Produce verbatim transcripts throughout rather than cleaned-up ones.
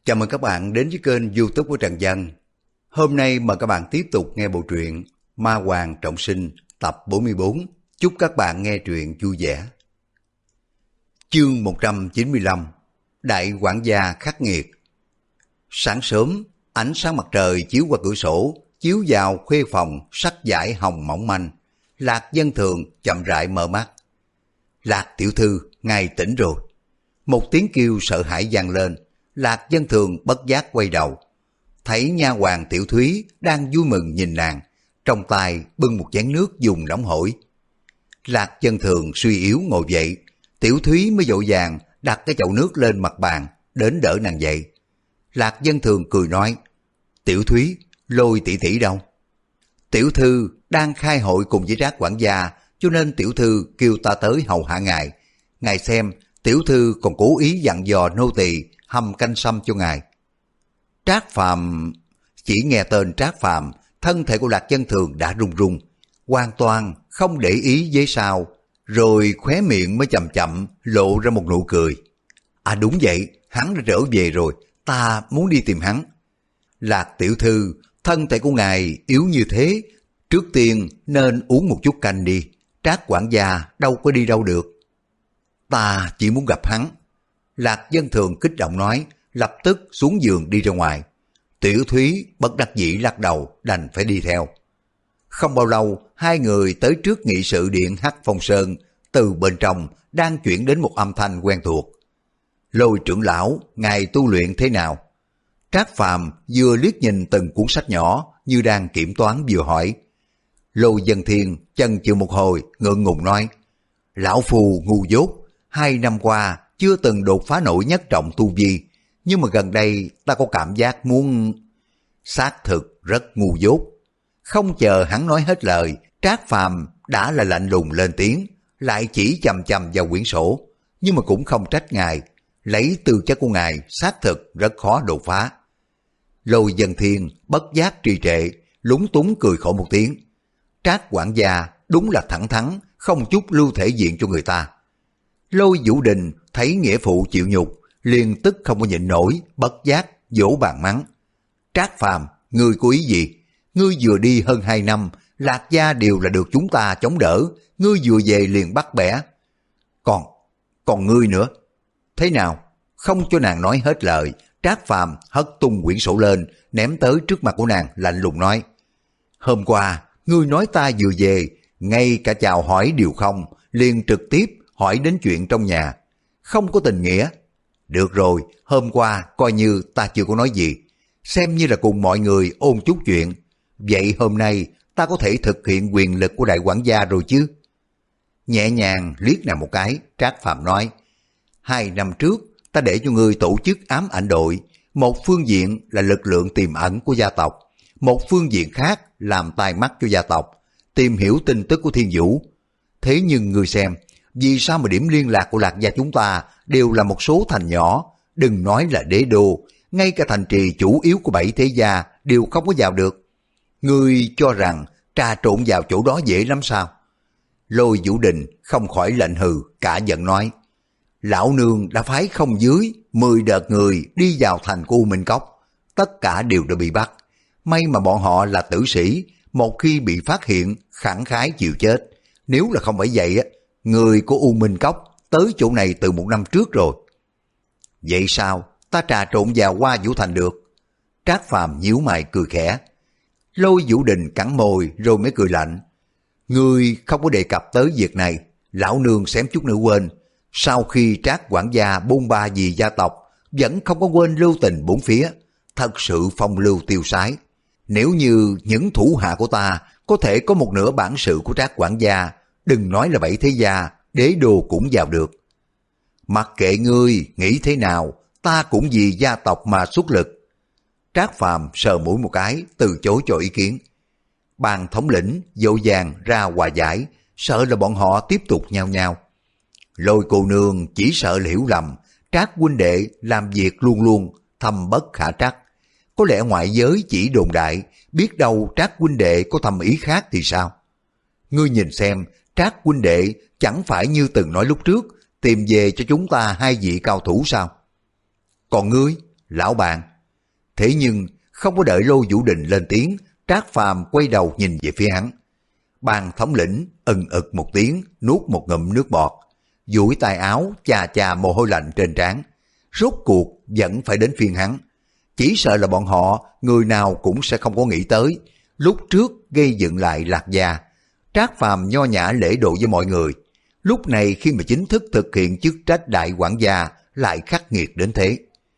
Chào mừng các bạn đến với kênh YouTube của Trần Dân. Hôm nay mời các bạn tiếp tục nghe bộ truyện Ma Hoàng Trọng Sinh tập bốn mươi bốn. Chúc các bạn nghe truyện vui vẻ. Chương một trăm chín mươi lăm. Đại quản gia khắc nghiệt. Sáng sớm, ánh sáng mặt trời chiếu qua cửa sổ, chiếu vào khuê phòng sắc vải hồng mỏng manh. Lạc Dân Thường chậm rãi mở mắt. Lạc tiểu thư, ngài tỉnh rồi. Một tiếng kêu sợ hãi vang lên. Lạc Dân Thường bất giác quay đầu, thấy nha hoàn Tiểu Thúy đang vui mừng nhìn nàng, trong tay bưng một chén nước dùng nóng hổi. Lạc Dân Thường suy yếu ngồi dậy, Tiểu Thúy mới vội vàng đặt cái chậu nước lên mặt bàn, đến đỡ nàng dậy. Lạc Dân Thường cười nói, Tiểu Thúy, Lôi tỷ tỷ đâu? Tiểu thư đang khai hội cùng với Trác quản gia, cho nên tiểu thư kêu ta tới hầu hạ ngài. Ngài xem, tiểu thư còn cố ý dặn dò nô tỳ hầm canh sâm cho ngài. Trác Phàm, chỉ nghe tên Trác Phàm, thân thể của Lạc Dân Thường đã run run, hoàn toàn không để ý với sao, rồi khóe miệng mới chậm chậm lộ ra một nụ cười. À đúng vậy, hắn đã trở về rồi, ta muốn đi tìm hắn. Lạc tiểu thư, thân thể của ngài yếu như thế, trước tiên nên uống một chút canh đi, Trác quản gia đâu có đi đâu được. Ta chỉ muốn gặp hắn. Lạc Dân Thường kích động nói, lập tức xuống giường đi ra ngoài. Tiểu Thúy bất đắc dĩ lắc đầu, đành phải đi theo. Không bao lâu, hai người tới trước nghị sự điện Hắc Phong Sơn, từ bên trong đang chuyển đến một âm thanh quen thuộc. Lôi trưởng lão, ngài tu luyện thế nào? Trác Phàm vừa liếc nhìn từng cuốn sách nhỏ, như đang kiểm toán vừa hỏi. Lôi Dân Thiên chần chừ một hồi, ngượng ngùng nói, lão phù ngu dốt, hai năm qua chưa từng đột phá nổi nhất trọng tu vi, nhưng mà gần đây ta có cảm giác muốn... Xác thực rất ngu dốt. Không chờ hắn nói hết lời, Trác Phàm đã là lạnh lùng lên tiếng, lại chỉ chằm chằm vào quyển sổ, nhưng mà cũng không trách ngài, lấy tư chất của ngài xác thực rất khó đột phá. Lôi Dân Thiên bất giác trì trệ, lúng túng cười khổ một tiếng. Trác quản gia đúng là thẳng thắn, không chút lưu thể diện cho người ta. Lôi Vũ Đình thấy nghĩa phụ chịu nhục, liền tức không có nhịn nổi, bất giác vỗ bàn mắng. Trác Phàm, ngươi có ý gì? Ngươi vừa đi hơn hai năm, Lạc gia đều là được chúng ta chống đỡ, ngươi vừa về liền bắt bẻ. Còn, còn ngươi nữa. Thế nào? Không cho nàng nói hết lời, Trác Phàm hất tung quyển sổ lên, ném tới trước mặt của nàng, lạnh lùng nói. Hôm qua, ngươi nói ta vừa về, ngay cả chào hỏi đều không, liền trực tiếp hỏi đến chuyện trong nhà. Không có tình nghĩa. Được rồi, hôm qua coi như ta chưa có nói gì, xem như là cùng mọi người ôn chút chuyện. Vậy hôm nay ta có thể thực hiện quyền lực của đại quản gia rồi chứ? Nhẹ nhàng liếc nàng một cái, Trác Phàm nói, hai năm trước ta để cho ngươi tổ chức ám ảnh đội, một phương diện là lực lượng tiềm ẩn của gia tộc, một phương diện khác làm tai mắt cho gia tộc, tìm hiểu tin tức của Thiên Vũ. Thế nhưng ngươi xem, vì sao mà điểm liên lạc của Lạc gia chúng ta đều là một số thành nhỏ, đừng nói là đế đô, ngay cả thành trì chủ yếu của bảy thế gia đều không có vào được. Ngươi cho rằng trà trộn vào chỗ đó dễ lắm sao? Lôi Vũ Đình không khỏi lạnh hừ, cả giận nói, lão nương đã phái không dưới mười đợt người đi vào thành của U Minh Cốc, tất cả đều đã bị bắt. May mà bọn họ là tử sĩ, một khi bị phát hiện khẳng khái chịu chết. Nếu là không phải vậy á, người của U Minh Cốc tới chỗ này từ một năm trước rồi. Vậy sao ta trà trộn vào Hoa Vũ Thành được? Trác Phàm nhíu mày cười khẽ. Lôi Vũ Đình cắn môi rồi mới cười lạnh. Ngươi không có đề cập tới việc này, lão nương xém chút nữa quên. Sau khi Trác quản gia bôn ba vì gia tộc, vẫn không có quên lưu tình bốn phía, thật sự phong lưu tiêu sái. Nếu như những thủ hạ của ta có thể có một nửa bản sự của Trác quản gia, đừng nói là bảy thế gia, đế đô cũng vào được. Mặc kệ ngươi nghĩ thế nào, ta cũng vì gia tộc mà xuất lực. Trác Phàm sờ mũi một cái, từ chối cho ý kiến. Bàn thống lĩnh dội vàng ra hòa giải, sợ là bọn họ tiếp tục nhao nhao. Lôi cô nương chỉ sợ là hiểu lầm, Trác huynh đệ làm việc luôn luôn thâm bất khả trắc. Có lẽ ngoại giới chỉ đồn đại, biết đâu Trác huynh đệ có thầm ý khác thì sao? Ngươi nhìn xem, Trác huynh đệ chẳng phải như từng nói lúc trước, tìm về cho chúng ta hai vị cao thủ sao? Còn ngươi, Lão bạn. Thế nhưng không có đợi Lô Vũ Đình lên tiếng, Trác Phàm quay đầu nhìn về phía hắn. Ban thống lĩnh ừng ực một tiếng, nuốt một ngụm nước bọt, duỗi tay áo chà chà mồ hôi lạnh trên trán. Rốt cuộc vẫn phải đến phiên hắn. Chỉ sợ là bọn họ người nào cũng sẽ không có nghĩ tới, lúc trước gây dựng lại Lạc Gia, Trác Phàm nho nhã lễ độ với mọi người, lúc này khi mà chính thức thực hiện chức trách đại quản gia lại khắc nghiệt đến thế.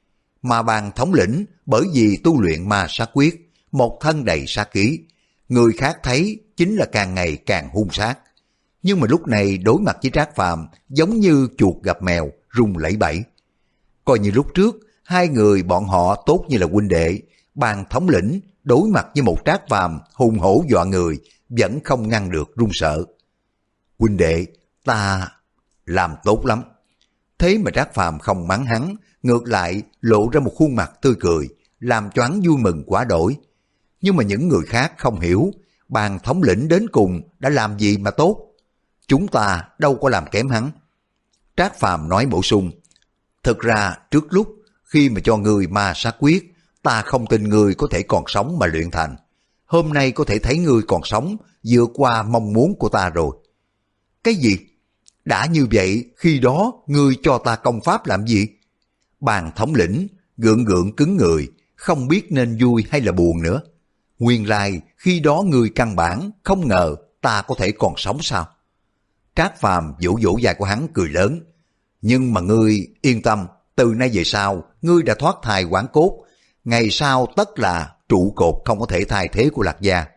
Mà Ban thống lĩnh bởi vì tu luyện ma sát quyết, một thân đầy sát khí, người khác thấy chính là càng ngày càng hung sát. Nhưng mà lúc này đối mặt với Trác Phàm giống như chuột gặp mèo, rung lẩy bẩy. Coi như lúc trước hai người bọn họ tốt như là huynh đệ, Ban thống lĩnh đối mặt với một Trác Phàm hùng hổ dọa người vẫn không ngăn được run sợ. Huynh đệ, ta làm tốt lắm. Thế mà Trác Phàm không mắng hắn, ngược lại lộ ra một khuôn mặt tươi cười, làm cho hắn vui mừng quá đổi. Nhưng mà những người khác không hiểu, Ban thống lĩnh đến cùng đã làm gì mà tốt. Chúng ta đâu có làm kém hắn. Trác Phàm nói bổ sung, thực ra trước lúc khi mà cho ngươi ma sát quyết, ta không tin ngươi có thể còn sống mà luyện thành. Hôm nay có thể thấy ngươi còn sống, vượt qua mong muốn của ta rồi. Cái gì? Đã như vậy, khi đó ngươi cho ta công pháp làm gì? Ban thống lĩnh gượng gượng cứng người, không biết nên vui hay là buồn nữa. Nguyên lai khi đó ngươi căn bản không ngờ ta có thể còn sống sao? Trác Phàm vỗ vỗ vai của hắn cười lớn. Nhưng mà ngươi yên tâm, từ nay về sau ngươi đã thoát thai hoán cốt, ngày sau tất là trụ cột không có thể thay thế của Lạc Gia.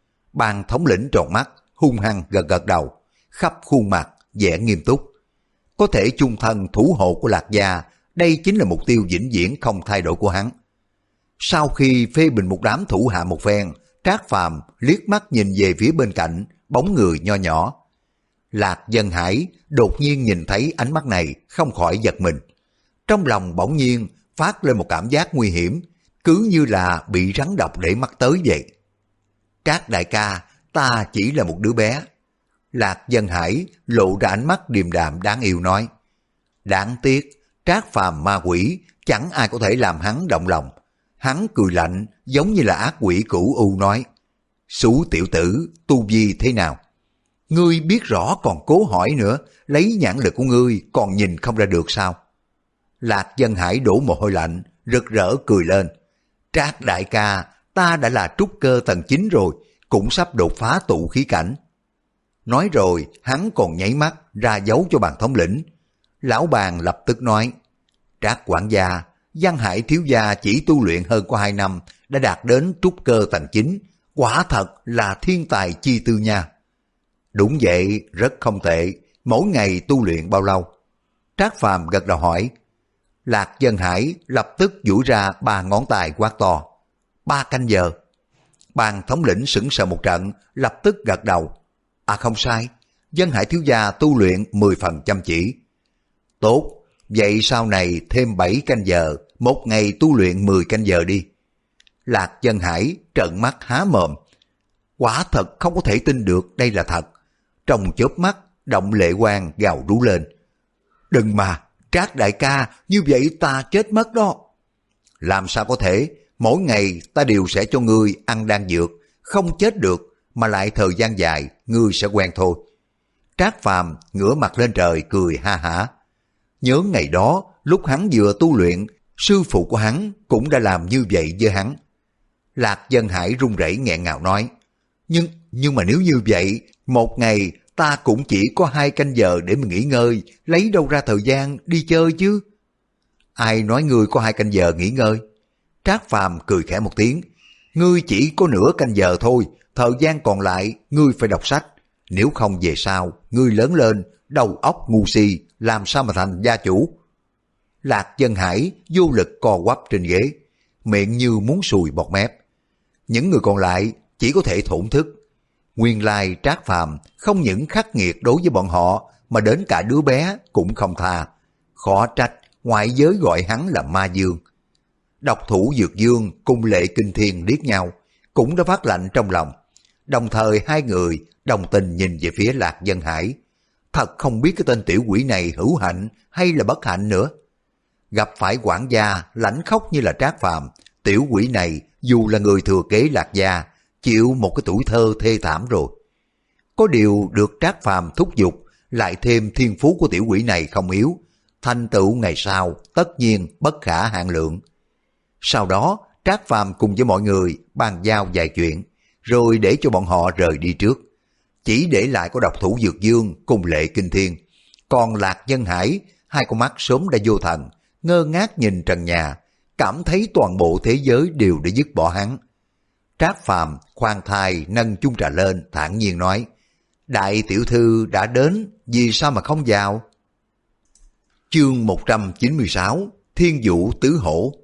Ban thống lĩnh tròn mắt, hung hăng gật gật đầu, khắp khuôn mặt vẻ nghiêm túc. Có thể chung thân thủ hộ của Lạc Gia, đây chính là mục tiêu vĩnh viễn không thay đổi của hắn. Sau khi phê bình một đám thủ hạ một phen, Trác Phàm liếc mắt nhìn về phía bên cạnh bóng người nho nhỏ. Lạc Dân Hải đột nhiên nhìn thấy ánh mắt này không khỏi giật mình. Trong lòng bỗng nhiên phát lên một cảm giác nguy hiểm, cứ như là bị rắn độc để mắt tới vậy. Trác đại ca, ta chỉ là một đứa bé. Lạc Dân Hải lộ ra ánh mắt điềm đạm đáng yêu nói. Đáng tiếc, Trác Phàm ma quỷ, chẳng ai có thể làm hắn động lòng. Hắn cười lạnh giống như là ác quỷ cửu u nói. Xú tiểu tử, tu vi thế nào? Ngươi biết rõ còn cố hỏi nữa, lấy nhãn lực của ngươi còn nhìn không ra được sao? Lạc Dân Hải đổ mồ hôi lạnh, rực rỡ cười lên. Trác đại ca, ta đã là trúc cơ tầng chín rồi, cũng sắp đột phá tụ khí cảnh. Nói rồi, hắn còn nháy mắt ra dấu cho Ban thống lĩnh. Lão Bàn lập tức nói, Trác quản gia, Văn Hải thiếu gia chỉ tu luyện hơn có hai năm, đã đạt đến trúc cơ tầng chín, quả thật là thiên tài chi tư nha. Đúng vậy, rất không tệ, mỗi ngày tu luyện bao lâu? Trác Phàm gật đầu hỏi. Lạc Dân Hải lập tức duỗi ra ba ngón tay quát to. Ba canh giờ. Ban thống lĩnh sững sờ một trận, lập tức gật đầu. À không sai, Dân Hải thiếu gia tu luyện mười phần chăm chỉ. Tốt, vậy sau này thêm bảy canh giờ, một ngày tu luyện mười canh giờ đi. Lạc Dân Hải trợn mắt há mồm. Quả thật không có thể tin được đây là thật. Trong chớp mắt, Động Lệ Quang gào rú lên. Đừng mà, Trác đại ca, như vậy ta chết mất đó. Làm sao có thể, mỗi ngày ta đều sẽ cho ngươi ăn đan dược, không chết được, mà lại thời gian dài, ngươi sẽ quen thôi. Trác Phàm ngửa mặt lên trời cười ha hả. Nhớ ngày đó, lúc hắn vừa tu luyện, sư phụ của hắn cũng đã làm như vậy với hắn. Lạc Dân Hải run rẩy nghẹn ngào nói, nhưng nhưng mà nếu như vậy, một ngày ta cũng chỉ có hai canh giờ để mà nghỉ ngơi, lấy đâu ra thời gian đi chơi chứ? Ai nói ngươi có hai canh giờ nghỉ ngơi? Trác Phàm cười khẽ một tiếng, ngươi chỉ có nửa canh giờ thôi, thời gian còn lại ngươi phải đọc sách, nếu không về sau, ngươi lớn lên, đầu óc ngu si, làm sao mà thành gia chủ? Lạc Dân Hải vô lực co quắp trên ghế, miệng như muốn sùi bọt mép. Những người còn lại chỉ có thể thổn thức. Nguyên lai Trác Phàm không những khắc nghiệt đối với bọn họ, mà đến cả đứa bé cũng không tha. Khó trách ngoại giới gọi hắn là Ma Dương. Độc thủ Dược Dương cùng Lệ Kinh Thiên liếc nhau, cũng đã phát lạnh trong lòng. Đồng thời hai người đồng tình nhìn về phía Lạc Dân Hải. Thật không biết cái tên tiểu quỷ này hữu hạnh hay là bất hạnh nữa. gặp phải quản gia lãnh khóc như là Trác Phàm, tiểu quỷ này dù là người thừa kế Lạc gia, chịu một cái tuổi thơ thê thảm rồi. Có điều được Trác Phàm thúc giục, lại thêm thiên phú của tiểu quỷ này không yếu, thành tựu ngày sau tất nhiên bất khả hạn lượng. Sau đó, Trác Phàm cùng với mọi người bàn giao vài chuyện, rồi để cho bọn họ rời đi trước. Chỉ để lại có độc thủ Dược Dương cùng Lệ Kinh Thiên, còn Lạc Nhân Hải, hai con mắt sớm đã vô thần, ngơ ngác nhìn trần nhà, cảm thấy toàn bộ thế giới đều đã dứt bỏ hắn. Trác Phàm khoan thai nâng chung trà lên, thản nhiên nói, đại tiểu thư đã đến, vì sao mà không vào? Chương một trăm chín mươi sáu, Thiên Vũ Tứ Hổ.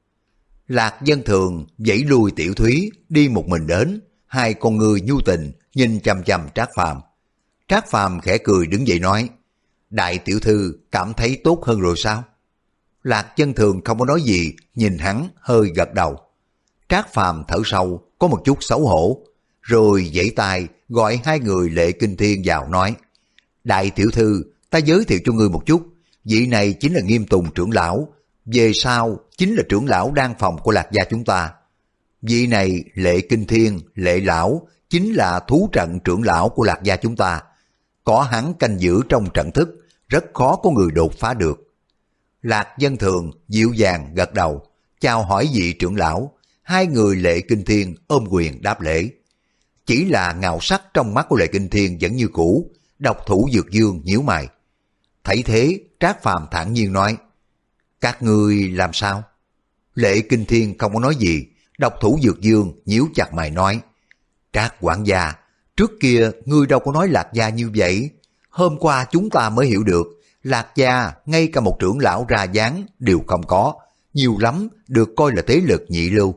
Lạc Dân Thường dãy lui Tiểu Thúy, đi một mình đến, hai con người nhu tình nhìn chằm chằm Trác Phàm. Trác Phàm khẽ cười đứng dậy nói, đại tiểu thư cảm thấy tốt hơn rồi sao? Lạc Dân Thường không có nói gì, nhìn hắn hơi gật đầu. Trác Phàm thở sâu, có một chút xấu hổ, rồi giãy tay gọi hai người Lệ Kinh Thiên vào nói, đại tiểu thư, ta giới thiệu cho ngươi một chút, vị này chính là Nghiêm Tùng trưởng lão, về sau chính là trưởng lão đan phòng của Lạc gia chúng ta. Vị này Lệ Kinh Thiên, Lệ lão, chính là thú trận trưởng lão của Lạc gia chúng ta. Có hắn canh giữ trong trận thức, rất khó có người đột phá được. Lạc Dân Thường dịu dàng gật đầu, chào hỏi vị trưởng lão, hai người Lệ Kinh Thiên ôm quyền đáp lễ. Chỉ là ngạo sắc trong mắt của Lệ Kinh Thiên vẫn như cũ, độc thủ Dược Dương nhíu mày. Thấy thế, Trác Phàm thản nhiên nói, các ngươi làm sao? Lệ Kinh Thiên không có nói gì, độc thủ Dược Dương nhíu chặt mày nói, Trác quản gia, trước kia ngươi đâu có nói Lạc gia như vậy, hôm qua chúng ta mới hiểu được, Lạc gia ngay cả một trưởng lão ra dáng đều không có, nhiều lắm được coi là thế lực nhị lưu.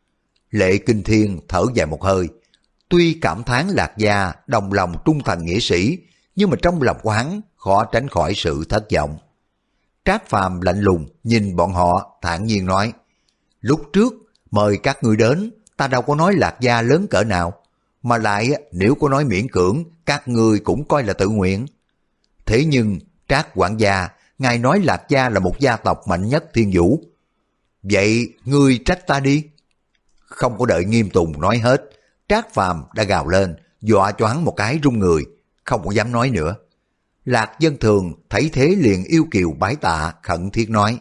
Lệ Kinh Thiên thở dài một hơi, tuy cảm thán Lạc gia đồng lòng trung thành nghĩa sĩ, nhưng mà trong lòng của hắn khó tránh khỏi sự thất vọng. Trác Phàm lạnh lùng nhìn bọn họ, thản nhiên nói, lúc trước mời các ngươi đến, ta đâu có nói Lạc gia lớn cỡ nào, mà lại nếu có nói miễn cưỡng, các ngươi cũng coi là tự nguyện. Thế nhưng Trác quản gia, ngài nói Lạc gia là một gia tộc mạnh nhất thiên vũ, vậy ngươi trách ta đi. Không có đợi Nghiêm Tùng nói hết, Trác Phàm đã gào lên, dọa cho hắn một cái run người, không có dám nói nữa. Lạc Dân Thường thấy thế liền yêu kiều bái tạ, khẩn thiết nói,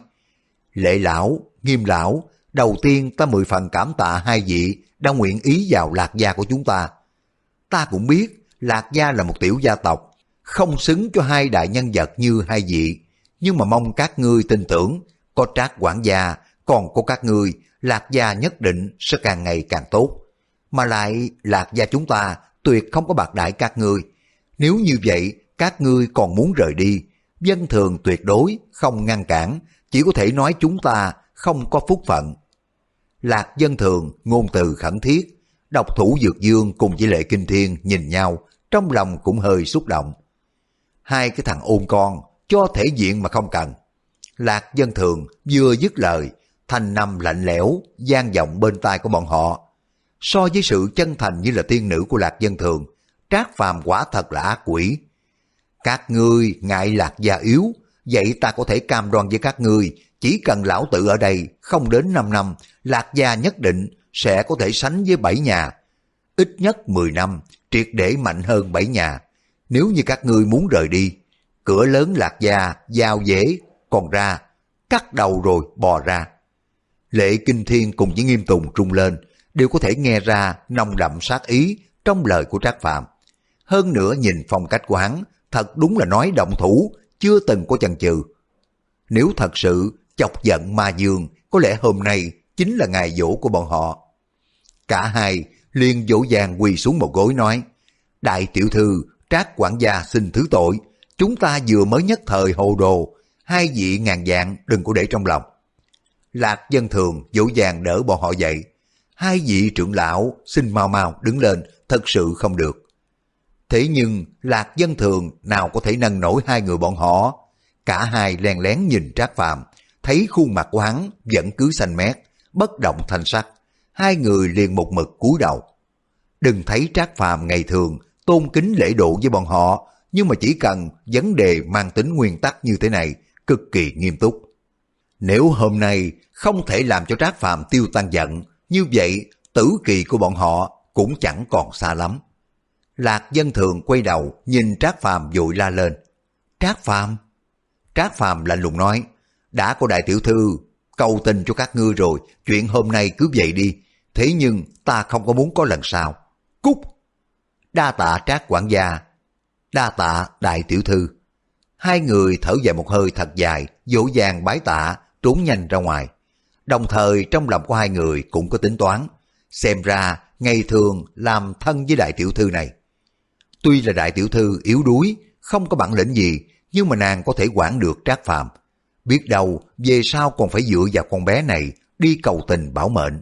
Lệ lão, Nghiêm lão, đầu tiên ta mười phần cảm tạ hai vị đã nguyện ý vào Lạc gia của chúng ta. Ta cũng biết Lạc gia là một tiểu gia tộc, không xứng cho hai đại nhân vật như hai vị, nhưng mà mong các ngươi tin tưởng, có Trác quản gia, còn có các ngươi, Lạc gia nhất định sẽ càng ngày càng tốt. Mà lại Lạc gia chúng ta tuyệt không có bạc đãi các ngươi. Nếu như vậy các ngươi còn muốn rời đi, Dân Thường tuyệt đối không ngăn cản, chỉ có thể nói chúng ta không có phúc phận. Lạc Dân Thường ngôn từ khẩn thiết, độc thủ Dược Dương cùng với Lệ Kinh Thiên nhìn nhau, trong lòng cũng hơi xúc động. Hai cái thằng ôn con, cho thể diện mà không cần. Lạc Dân Thường vừa dứt lời, thanh năm lạnh lẽo vang vọng bên tai của bọn họ. So với sự chân thành như là tiên nữ của Lạc Dân Thường, Trác Phàm quả thật là ác quỷ. Các ngươi ngại Lạc gia yếu, vậy ta có thể cam đoan với các ngươi, chỉ cần lão tự ở đây không đến năm năm, Lạc gia nhất định sẽ có thể sánh với bảy nhà. Ít nhất mười năm, triệt để mạnh hơn bảy nhà. Nếu như các ngươi muốn rời đi, cửa lớn Lạc gia giao dễ, còn ra, cắt đầu rồi bò ra. Lệ Kinh Thiên cùng với Nghiêm Tùng trung lên, đều có thể nghe ra nồng đậm sát ý trong lời của Trác Phàm. Hơn nữa nhìn phong cách của hắn, thật đúng là nói động thủ, chưa từng có chần chừ. Nếu thật sự chọc giận ma dương, có lẽ hôm nay chính là ngày giỗ của bọn họ. Cả hai liền dỗ dàng quỳ xuống một gối nói, đại tiểu thư, Trác quản gia xin thứ tội, chúng ta vừa mới nhất thời hồ đồ, hai vị ngàn vạn đừng có để trong lòng. Lạc Dân Thường dỗ dàng đỡ bọn họ dậy, hai vị trưởng lão xin mau mau đứng lên, thật sự không được. Thế nhưng Lạc Dân Thường nào có thể nâng nổi hai người bọn họ. Cả hai len lén nhìn Trác Phàm, thấy khuôn mặt của hắn vẫn cứ xanh mét, bất động thanh sắc. Hai người liền một mực cúi đầu. Đừng thấy Trác Phàm ngày thường tôn kính lễ độ với bọn họ, nhưng mà chỉ cần vấn đề mang tính nguyên tắc như thế này, cực kỳ nghiêm túc. Nếu hôm nay không thể làm cho Trác Phàm tiêu tan giận, như vậy tử kỳ của bọn họ cũng chẳng còn xa lắm. Lạc Dân Thường quay đầu nhìn Trác Phàm vội la lên. Trác Phàm! Trác Phàm lạnh lùng nói, đã có đại tiểu thư cầu tình cho các ngươi rồi, chuyện hôm nay cứ vậy đi, thế nhưng ta không có muốn có lần sau. Cút! Đa tạ Trác quản gia, đa tạ đại tiểu thư. Hai người thở dài một hơi thật dài, dỗ dàng bái tạ, trốn nhanh ra ngoài. Đồng thời trong lòng của hai người cũng có tính toán, xem ra ngày thường làm thân với đại tiểu thư này. Tuy là đại tiểu thư yếu đuối, không có bản lĩnh gì, nhưng mà nàng có thể quản được Trác Phàm. Biết đâu về sau còn phải dựa vào con bé này đi cầu tình bảo mệnh.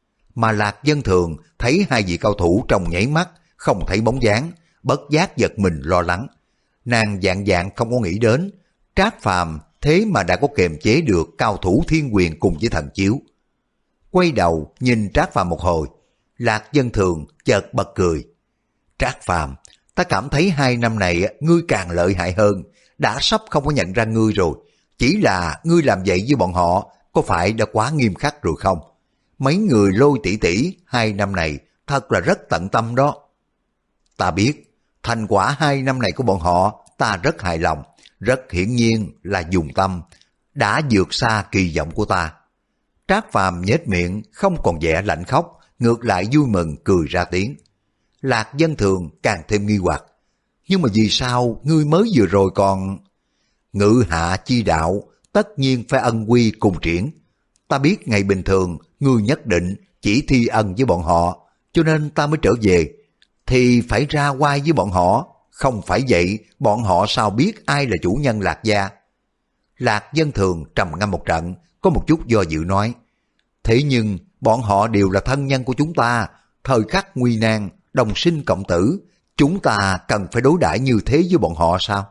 Mà Lạc Dân Thường thấy hai vị cao thủ trong nháy mắt, không thấy bóng dáng, bất giác giật mình lo lắng. Nàng dạng dạng không có nghĩ đến, Trác Phàm thế mà đã có kiềm chế được cao thủ thiên quyền cùng với thần chiếu. Quay đầu nhìn Trác Phàm một hồi, Lạc Dân Thường chợt bật cười. Trác Phàm, ta cảm thấy hai năm này ngươi càng lợi hại hơn, đã sắp không có nhận ra ngươi rồi. Chỉ là ngươi làm vậy với bọn họ, có phải đã quá nghiêm khắc rồi không? Mấy người Lôi tỷ tỷ hai năm này thật là rất tận tâm đó. Ta biết, thành quả hai năm này của bọn họ ta rất hài lòng, rất hiển nhiên là dùng tâm, đã vượt xa kỳ vọng của ta. Trác Phàm nhếch miệng không còn vẻ lạnh khóc, ngược lại vui mừng cười ra tiếng. Lạc Dân Thường càng thêm nghi hoặc. Nhưng mà vì sao ngươi mới vừa rồi còn... Ngự hạ chi đạo, tất nhiên phải ân quy cùng triển. Ta biết ngày bình thường ngươi nhất định chỉ thi ân với bọn họ, cho nên ta mới trở về. Thì phải ra oai với bọn họ, không phải vậy bọn họ sao biết ai là chủ nhân Lạc gia. Lạc Dân Thường trầm ngâm một trận, có một chút do dự nói. Thế nhưng bọn họ đều là thân nhân của chúng ta, thời khắc nguy nan, đồng sinh cộng tử, chúng ta cần phải đối đãi như thế với bọn họ sao?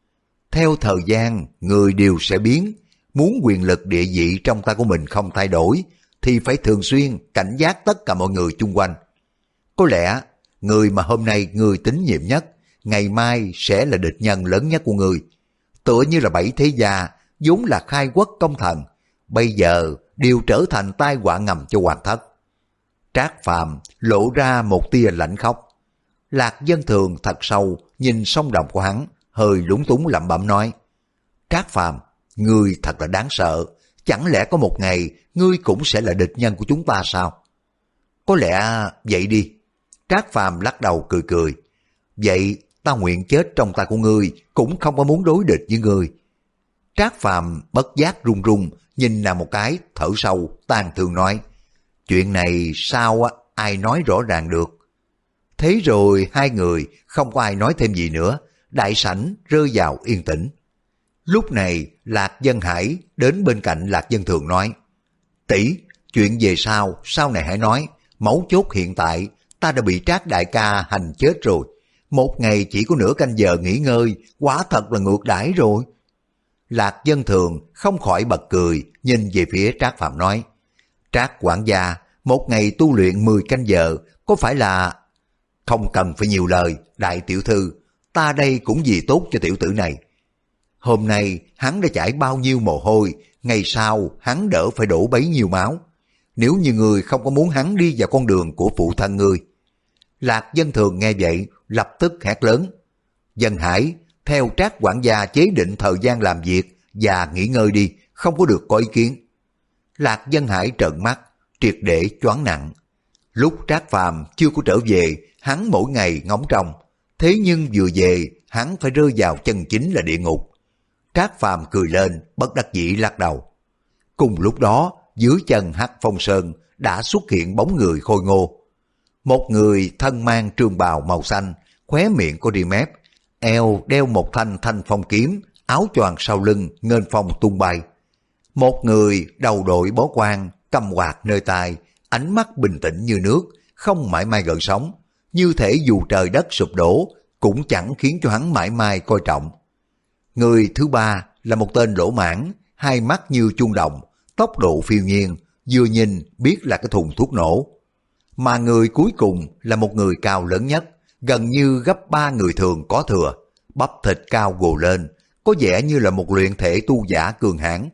Theo thời gian, người đều sẽ biến, muốn quyền lực địa vị trong tay của mình không thay đổi, thì phải thường xuyên cảnh giác tất cả mọi người chung quanh. Có lẽ, người mà hôm nay người tín nhiệm nhất, ngày mai sẽ là địch nhân lớn nhất của người. Tựa như là bảy thế gia, vốn là khai quốc công thần, bây giờ đều trở thành tai họa ngầm cho hoàng thất. Trác Phàm lộ ra một tia lạnh khóc. Lạc Dân Thường thật sâu nhìn song đồng của hắn, hơi lúng túng lẩm bẩm nói. Trác Phàm, ngươi thật là đáng sợ, chẳng lẽ có một ngày ngươi cũng sẽ là địch nhân của chúng ta sao? Có lẽ vậy đi. Trác Phàm lắc đầu cười cười. Vậy ta nguyện chết trong tay của ngươi, cũng không có muốn đối địch với ngươi. Trác Phàm bất giác run run, nhìn nàng một cái, thở sâu, tàn thương nói. Chuyện này sao á, ai nói rõ ràng được. Thế rồi hai người không có ai nói thêm gì nữa, đại sảnh rơi vào yên tĩnh. Lúc này Lạc Dân Hải đến bên cạnh Lạc Dân Thường nói. Tỷ, chuyện về sau, sau này hãy nói, mấu chốt hiện tại ta đã bị Trác đại ca hành chết rồi. Một ngày chỉ có nửa canh giờ nghỉ ngơi, quả thật là ngược đãi rồi. Lạc Dân Thường không khỏi bật cười, nhìn về phía Trác Phàm nói. Trác quản gia, một ngày tu luyện mười canh giờ, có phải là... Không cần phải nhiều lời, đại tiểu thư, ta đây cũng vì tốt cho tiểu tử này. Hôm nay hắn đã chảy bao nhiêu mồ hôi, ngày sau hắn đỡ phải đổ bấy nhiêu máu. Nếu như người không có muốn hắn đi vào con đường của phụ thân ngươi. Lạc Dân Thường nghe vậy, lập tức hét lớn. Dân Hải, theo Trác quản gia chế định thời gian làm việc và nghỉ ngơi đi, không có được có ý kiến. Lạc Dân Hải trợn mắt, triệt để choáng nặng. Lúc Trác Phàm chưa có trở về, hắn mỗi ngày ngóng trông. Thế nhưng vừa về, hắn phải rơi vào chân chính là địa ngục. Trác Phàm cười lên, bất đắc dĩ lắc đầu. Cùng lúc đó, dưới chân Hắc Phong Sơn đã xuất hiện bóng người khôi ngô. Một người thân mang trường bào màu xanh, khóe miệng có ria mép, eo đeo một thanh thanh phong kiếm, áo choàng sau lưng nghênh phong tung bay. Một người đầu đội bó quan, cầm quạt nơi tai, ánh mắt bình tĩnh như nước, không mảy may gợn sóng, như thể dù trời đất sụp đổ cũng chẳng khiến cho hắn mãi mai coi trọng. Người thứ ba là một tên lỗ mãng, hai mắt như chuông đồng, tốc độ phiêu nhiên, vừa nhìn biết là cái thùng thuốc nổ. Mà người cuối cùng là một người cao lớn nhất, gần như gấp ba người thường có thừa, bắp thịt cao gồ lên, có vẻ như là một luyện thể tu giả cường hãn.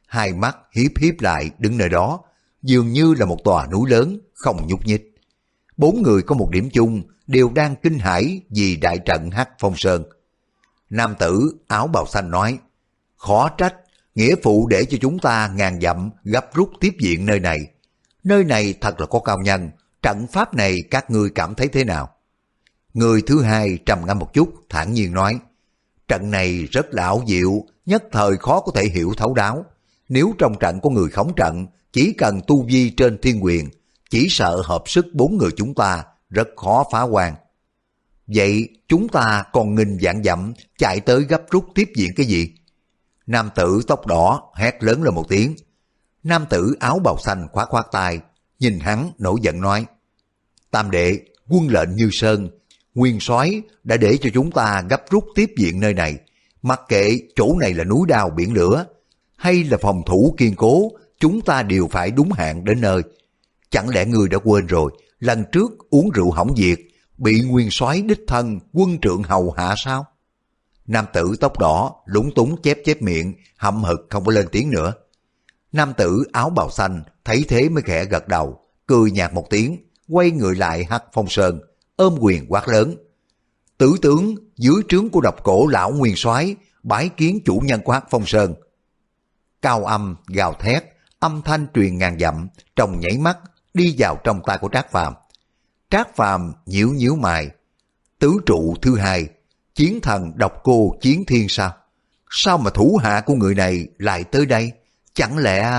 hai mắt hiếp hiếp lại đứng nơi đó, dường như là một tòa núi lớn, không nhúc nhích. Bốn người có một điểm chung, đều đang kinh hãi vì đại trận Hắc Phong Sơn. Nam tử áo bào xanh nói, khó trách, nghĩa phụ để cho chúng ta ngàn dặm gấp rút tiếp viện nơi này. Nơi này thật là có cao nhân, trận pháp này các ngươi cảm thấy thế nào? Người thứ hai trầm ngâm một chút, thản nhiên nói, trận này rất là ảo diệu, nhất thời khó có thể hiểu thấu đáo. Nếu trong trận có người khống trận, chỉ cần tu vi trên thiên quyền, chỉ sợ hợp sức bốn người chúng ta rất khó phá quan. Vậy chúng ta còn nghìn vạn dặm chạy tới gấp rút tiếp viện cái gì? Nam tử tóc đỏ hét lớn lên một tiếng. Nam tử áo bào xanh khoát khoát tay, nhìn hắn nổi giận nói, tam đệ, quân lệnh như sơn, nguyên soái đã để cho chúng ta gấp rút tiếp viện nơi này. Mặc kệ chỗ này là núi đao biển lửa, hay là phòng thủ kiên cố, chúng ta đều phải đúng hạn đến nơi. Chẳng lẽ người đã quên rồi, lần trước uống rượu hỏng việc, bị nguyên soái đích thân quân trượng hầu hạ sao? Nam tử tóc đỏ lúng túng chép chép miệng, hậm hực không có lên tiếng nữa. Nam tử áo bào xanh thấy thế mới khẽ gật đầu, cười nhạt một tiếng, quay người lại Hắc Phong Sơn, ôm quyền quát lớn. Tử tướng dưới trướng của độc cổ lão nguyên soái bái kiến chủ nhân của Hắc Phong Sơn. Cao âm gào thét, âm thanh truyền ngàn dặm, trong nhảy mắt đi vào trong tay của Trác Phàm. Trác Phàm nhíu nhíu mày, tứ trụ thứ hai, chiến thần độc cô Chiến Thiên sao? Sao mà thủ hạ của người này lại tới đây? Chẳng lẽ...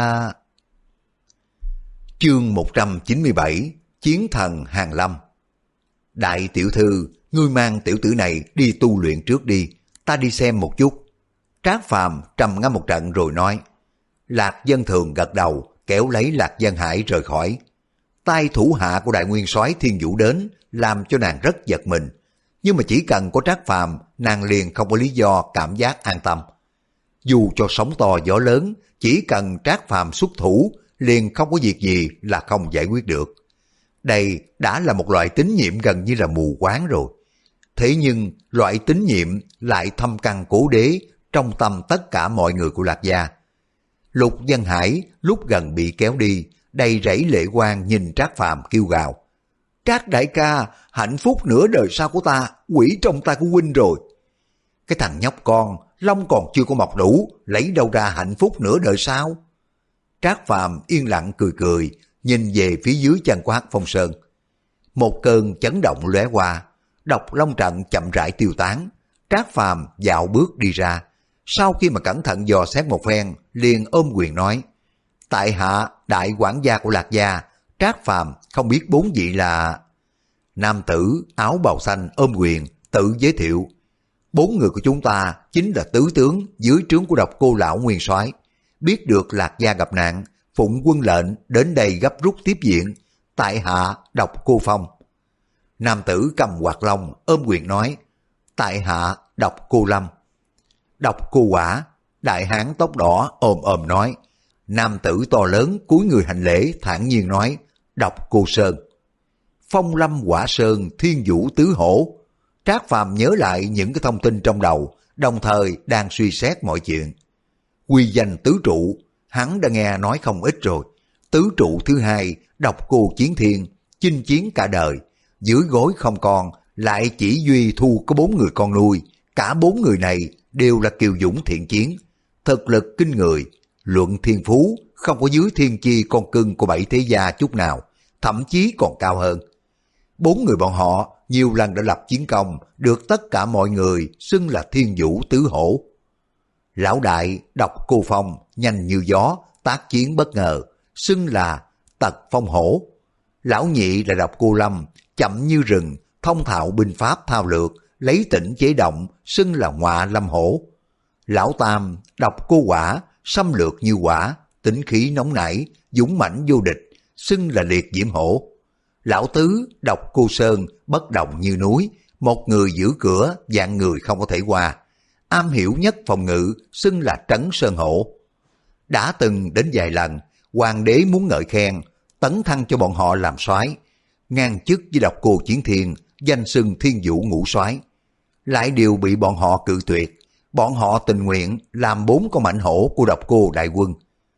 Chương một trăm chín mươi bảy, Chiến thần Hàn Lâm. Đại tiểu thư, ngươi mang tiểu tử này đi tu luyện trước đi, ta đi xem một chút. Trác Phàm trầm ngâm một trận rồi nói. Lạc Dân Thường gật đầu, kéo lấy Lạc Dân Hải rời khỏi. Tay thủ hạ của đại nguyên soái Thiên Vũ đến, làm cho nàng rất giật mình. Nhưng mà chỉ cần có Trác Phàm, nàng liền không có lý do cảm giác an tâm. Dù cho sóng to gió lớn, chỉ cần Trác Phàm xuất thủ, liền không có việc gì là không giải quyết được. Đây đã là một loại tín nhiệm gần như là mù quáng rồi. Thế nhưng loại tín nhiệm lại thâm căn cố đế trong tâm tất cả mọi người của Lạc gia. Lục Dân Hải lúc gần bị kéo đi, đầy rẫy lệ quang nhìn Trác Phàm kêu gào. Trác đại ca, hạnh phúc nửa đời sau của ta, quỷ trong tay của huynh rồi. Cái thằng nhóc con, lông còn chưa có mọc đủ, lấy đâu ra hạnh phúc nửa đời sau? Trác Phàm yên lặng cười cười, nhìn về phía dưới chân của Hắc Phong Sơn. Một cơn chấn động lóe qua, độc long trận chậm rãi tiêu tán. Trác Phàm dạo bước đi ra, sau khi mà cẩn thận dò xét một phen, liền ôm quyền nói: tại hạ đại quản gia của Lạc gia, Trác Phàm không biết bốn vị là... Nam tử áo bào xanh ôm quyền tự giới thiệu: bốn người của chúng ta chính là tứ tướng dưới trướng của độc cô lão nguyên soái. Biết được Lạc gia gặp nạn, phụng quân lệnh đến đây gấp rút tiếp viện. Tại hạ độc cô Phong. Nam tử cầm quạt lông ôm quyền nói: tại hạ độc cô Lâm. Độc cô Quả, đại hán tóc đỏ ôm ôm nói. Nam tử to lớn cúi người hành lễ thản nhiên nói: độc cô Sơn. Phong Lâm Quả Sơn Thiên Vũ Tứ Hổ. Trác Phàm nhớ lại những cái thông tin trong đầu, đồng thời đang suy xét mọi chuyện. Quy danh tứ trụ, hắn đã nghe nói không ít rồi. Tứ trụ thứ hai, độc cô Chiến Thiên, chinh chiến cả đời, dưới gối không con, lại chỉ duy thu có bốn người con nuôi. Cả bốn người này đều là kiều dũng thiện chiến, thực lực kinh người, luận thiên phú không có dưới thiên chi con cưng của bảy thế gia chút nào, thậm chí còn cao hơn. Bốn người bọn họ nhiều lần đã lập chiến công, được tất cả mọi người xưng là Thiên Vũ Tứ Hổ. Lão đại độc cô Phong nhanh như gió, tác chiến bất ngờ, xưng là Tật Phong Hổ. Lão nhị là độc cô Lâm, chậm như rừng, thông thạo binh pháp thao lược, lấy tỉnh chế động, xưng là Ngọa Lâm Hổ. Lão tam độc cô Quả, xâm lược như quả, tính khí nóng nảy, dũng mãnh vô địch, xưng là Liệt Diễm Hổ. Lão tứ độc cô Sơn, bất động như núi, một người giữ cửa, dạng người không có thể qua, am hiểu nhất phòng ngự, xưng là Trấn Sơn Hổ. Đã từng đến vài lần, hoàng đế muốn ngợi khen, tấn thăng cho bọn họ làm soái, ngang chức với độc cô Chiến Thiên, danh xưng Thiên Vũ Ngũ Soái, lại đều bị bọn họ cự tuyệt. Bọn họ tình nguyện làm bốn con mãnh hổ của độc cô đại quân.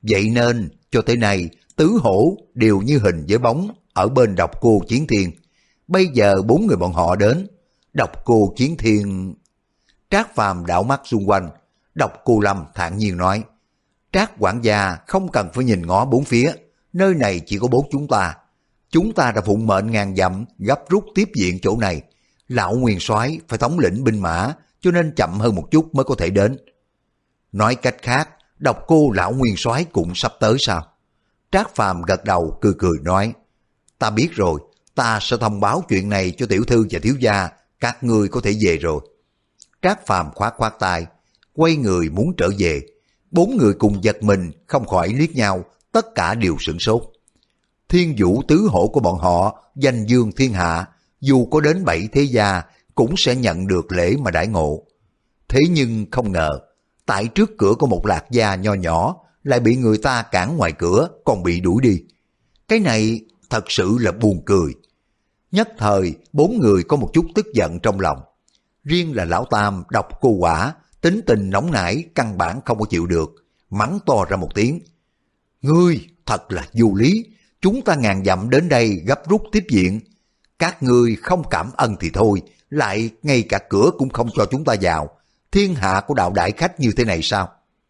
Vậy nên, cho tới nay, tứ hổ đều như hình với bóng ở bên Độc Cô Chiến Thiên. Bây giờ bốn người bọn họ đến, Độc Cô Chiến Thiên... Trác Phàm đảo mắt xung quanh, Độc Cô Lâm thản nhiên nói, Trác quản gia không cần phải nhìn ngó bốn phía, nơi này chỉ có bốn chúng ta. Chúng ta đã phụng mệnh ngàn dặm gấp rút tiếp viện chỗ này. Lão Nguyên Soái phải thống lĩnh binh mã, cho nên chậm hơn một chút mới có thể đến. Nói cách khác, Độc Cô lão Nguyên Soái cũng sắp tới sao? Trác Phàm gật đầu cười cười nói, ta biết rồi, ta sẽ thông báo chuyện này cho tiểu thư và thiếu gia, các ngươi có thể về rồi. Trác Phàm khoát khoát tay, quay người muốn trở về. Bốn người cùng giật mình, không khỏi liếc nhau, tất cả đều sửng sốt. Thiên vũ tứ hổ của bọn họ, danh dương thiên hạ, dù có đến bảy thế gia, cũng sẽ nhận được lễ mà đãi ngộ. Thế nhưng không ngờ, tại trước cửa có một lạc gia nho nhỏ, lại bị người ta cản ngoài cửa, còn bị đuổi đi. Cái này thật sự là buồn cười. Nhất thời, bốn người có một chút tức giận trong lòng. Riêng là lão Tam, Độc Cô Quả, tính tình nóng nảy, căn bản không có chịu được, mắng to ra một tiếng. Ngươi, thật là vô lý, chúng ta ngàn dặm đến đây gấp rút tiếp viện. Các ngươi không cảm ơn thì thôi, lại ngay cả cửa cũng không cho chúng ta vào. Thiên hạ của đạo đại khách như thế này sao?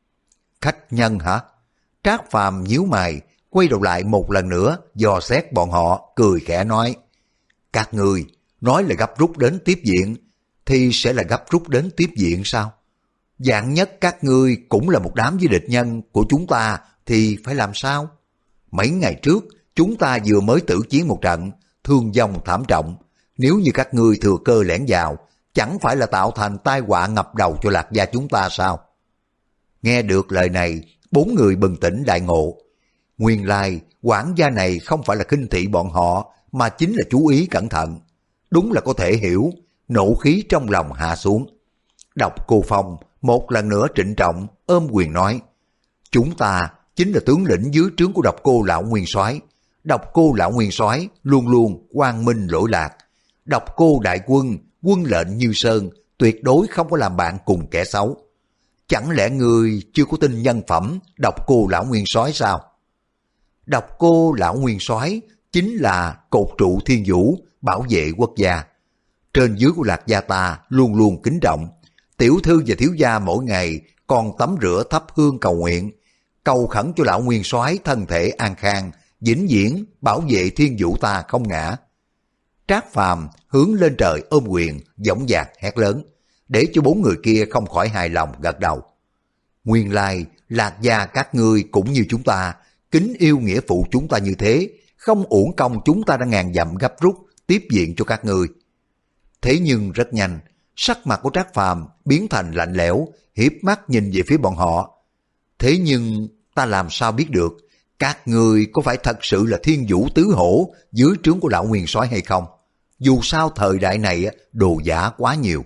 Khách nhân hả? Trác Phàm nhíu mày, quay đầu lại một lần nữa, dò xét bọn họ, cười khẽ nói. Các ngươi nói là gấp rút đến tiếp viện, thì sẽ là gấp rút đến tiếp viện sao? Dạng nhất các ngươi cũng là một đám với địch nhân của chúng ta, thì phải làm sao? Mấy ngày trước, chúng ta vừa mới tử chiến một trận, thương vong thảm trọng. Nếu như các ngươi thừa cơ lẻn vào, chẳng phải là tạo thành tai họa ngập đầu cho Lạc gia chúng ta sao? Nghe được lời này, bốn người bừng tỉnh đại ngộ. Nguyên lai, quản gia này không phải là khinh thị bọn họ, mà chính là chú ý cẩn thận. Đúng là có thể hiểu, nộ khí trong lòng hạ xuống. Độc Cô Phong một lần nữa trịnh trọng ôm quyền nói, chúng ta chính là tướng lĩnh dưới trướng của Độc Cô lão Nguyên Soái. Độc Cô lão Nguyên Soái luôn luôn quang minh lỗi lạc. Độc Cô đại quân, quân lệnh như sơn, tuyệt đối không có làm bạn cùng kẻ xấu. Chẳng lẽ người chưa có tin nhân phẩm Độc Cô lão Nguyên Soái sao? Độc Cô lão Nguyên Soái chính là cột trụ thiên vũ, bảo vệ quốc gia. Trên dưới của Lạc gia ta luôn luôn kính trọng. Tiểu thư và thiếu gia mỗi ngày còn tắm rửa thắp hương cầu nguyện, cầu khẩn cho lão Nguyên Soái thân thể an khang, vĩnh viễn bảo vệ thiên vũ ta không ngã. Trác Phàm hướng lên trời ôm quyền, dõng dạc hét lớn, để cho bốn người kia không khỏi hài lòng gật đầu. Nguyên lai, Lạc gia các ngươi cũng như chúng ta, kính yêu nghĩa phụ chúng ta như thế, không uổng công chúng ta đã ngàn dặm gấp rút tiếp viện cho các ngươi. Thế nhưng rất nhanh, sắc mặt của Trác Phàm biến thành lạnh lẽo, hiếp mắt nhìn về phía bọn họ. Thế nhưng ta làm sao biết được các ngươi có phải thật sự là thiên vũ tứ hổ dưới trướng của lão Nguyên Soái hay không? Dù sao thời đại này đồ giả quá nhiều.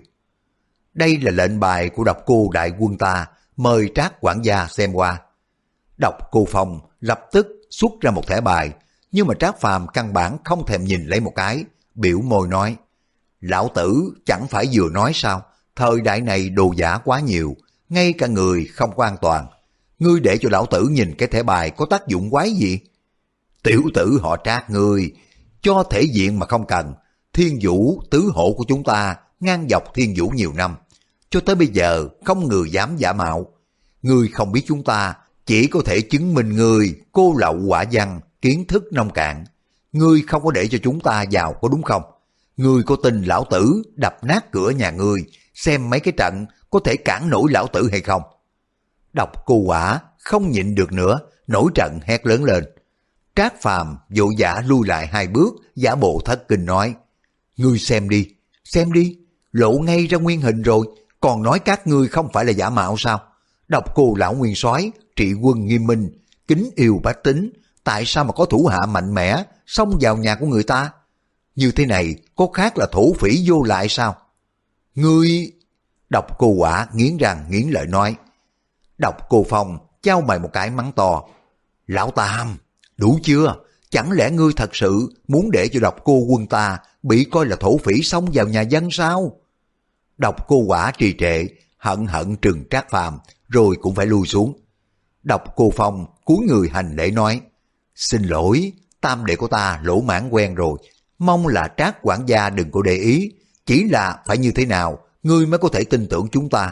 Đây là lệnh bài của Độc Cô đại quân ta, mời Trác quản gia xem qua. Độc Cô Phong lập tức xuất ra một thẻ bài, nhưng mà Trác Phàm căn bản không thèm nhìn lấy một cái, biểu môi nói, lão tử chẳng phải vừa nói sao, thời đại này đồ giả quá nhiều, ngay cả người không có an toàn. Ngươi để cho lão tử nhìn cái thẻ bài có tác dụng quái gì? Tiểu tử họ Trác ngươi, cho thể diện mà không cần. Thiên vũ tứ hộ của chúng ta ngang dọc thiên vũ nhiều năm, cho tới bây giờ không người dám giả mạo. Ngươi không biết chúng ta chỉ có thể chứng minh ngươi cô lậu quả văn, kiến thức nông cạn. Ngươi không có để cho chúng ta vào có đúng không? Ngươi có tin lão tử đập nát cửa nhà ngươi, xem mấy cái trận có thể cản nổi lão tử hay không? Độc Cô Quả không nhịn được nữa, nổi trận hét lớn lên. Trác Phàm vội vã lui lại hai bước, giả bộ thất kinh nói, ngươi xem đi, xem đi, lộ ngay ra nguyên hình rồi, còn nói các ngươi không phải là giả mạo sao? Độc Cô lão Nguyên Soái trị quân nghiêm minh, kính yêu bách tính, tại sao mà có thủ hạ mạnh mẽ xông vào nhà của người ta? Như thế này có khác là thổ phỉ vô lại sao? Ngươi... Độc Cô Quả nghiến răng nghiến lợi nói. Độc Cô Phong trao mày một cái mắng to. Lão Tam, đủ chưa? Chẳng lẽ ngươi thật sự muốn để cho Độc Cô quân ta bị coi là thổ phỉ xông vào nhà dân sao? Độc Cô Quả trì trệ, hận hận trừng Trác Phàm rồi cũng phải lui xuống. Độc Cô Phong cúi người hành lễ nói, xin lỗi, tam đệ của ta lỗ mãn quen rồi, mong là Trác quản gia đừng có để ý, chỉ là phải như thế nào, ngươi mới có thể tin tưởng chúng ta.